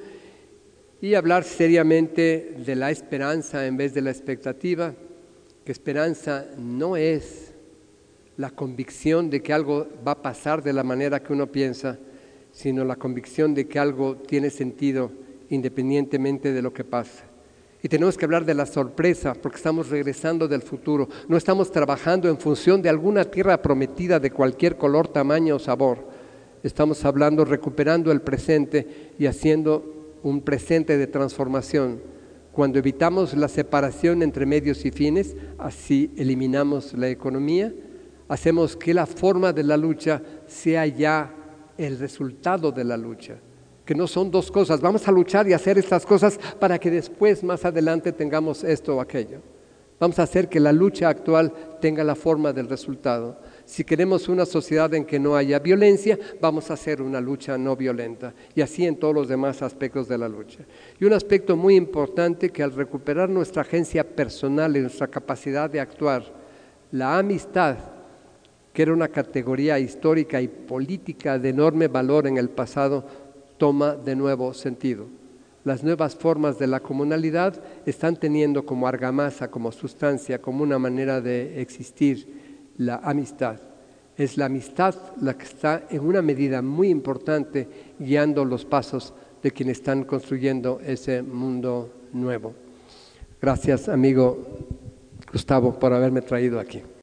y hablar seriamente de la esperanza en vez de la expectativa, que esperanza no es la convicción de que algo va a pasar de la manera que uno piensa, sino la convicción de que algo tiene sentido independientemente de lo que pase. Y tenemos que hablar de la sorpresa, porque estamos regresando del futuro. No estamos trabajando en función de alguna tierra prometida de cualquier color, tamaño o sabor. Estamos hablando, recuperando el presente y haciendo un presente de transformación. Cuando evitamos la separación entre medios y fines, así eliminamos la economía, hacemos que la forma de la lucha sea ya el resultado de la lucha, que no son dos cosas, vamos a luchar y hacer estas cosas para que después, más adelante, tengamos esto o aquello. Vamos a hacer que la lucha actual tenga la forma del resultado. Si queremos una sociedad en que no haya violencia, vamos a hacer una lucha no violenta, y así en todos los demás aspectos de la lucha. Y un aspecto muy importante, que al recuperar nuestra agencia personal y nuestra capacidad de actuar, la amistad, que era una categoría histórica y política de enorme valor en el pasado, toma de nuevo sentido. Las nuevas formas de la comunalidad están teniendo como argamasa, como sustancia, como una manera de existir la amistad. Es la amistad la que está en una medida muy importante guiando los pasos de quienes están construyendo ese mundo nuevo. Gracias, amigo Gustavo, por haberme traído aquí.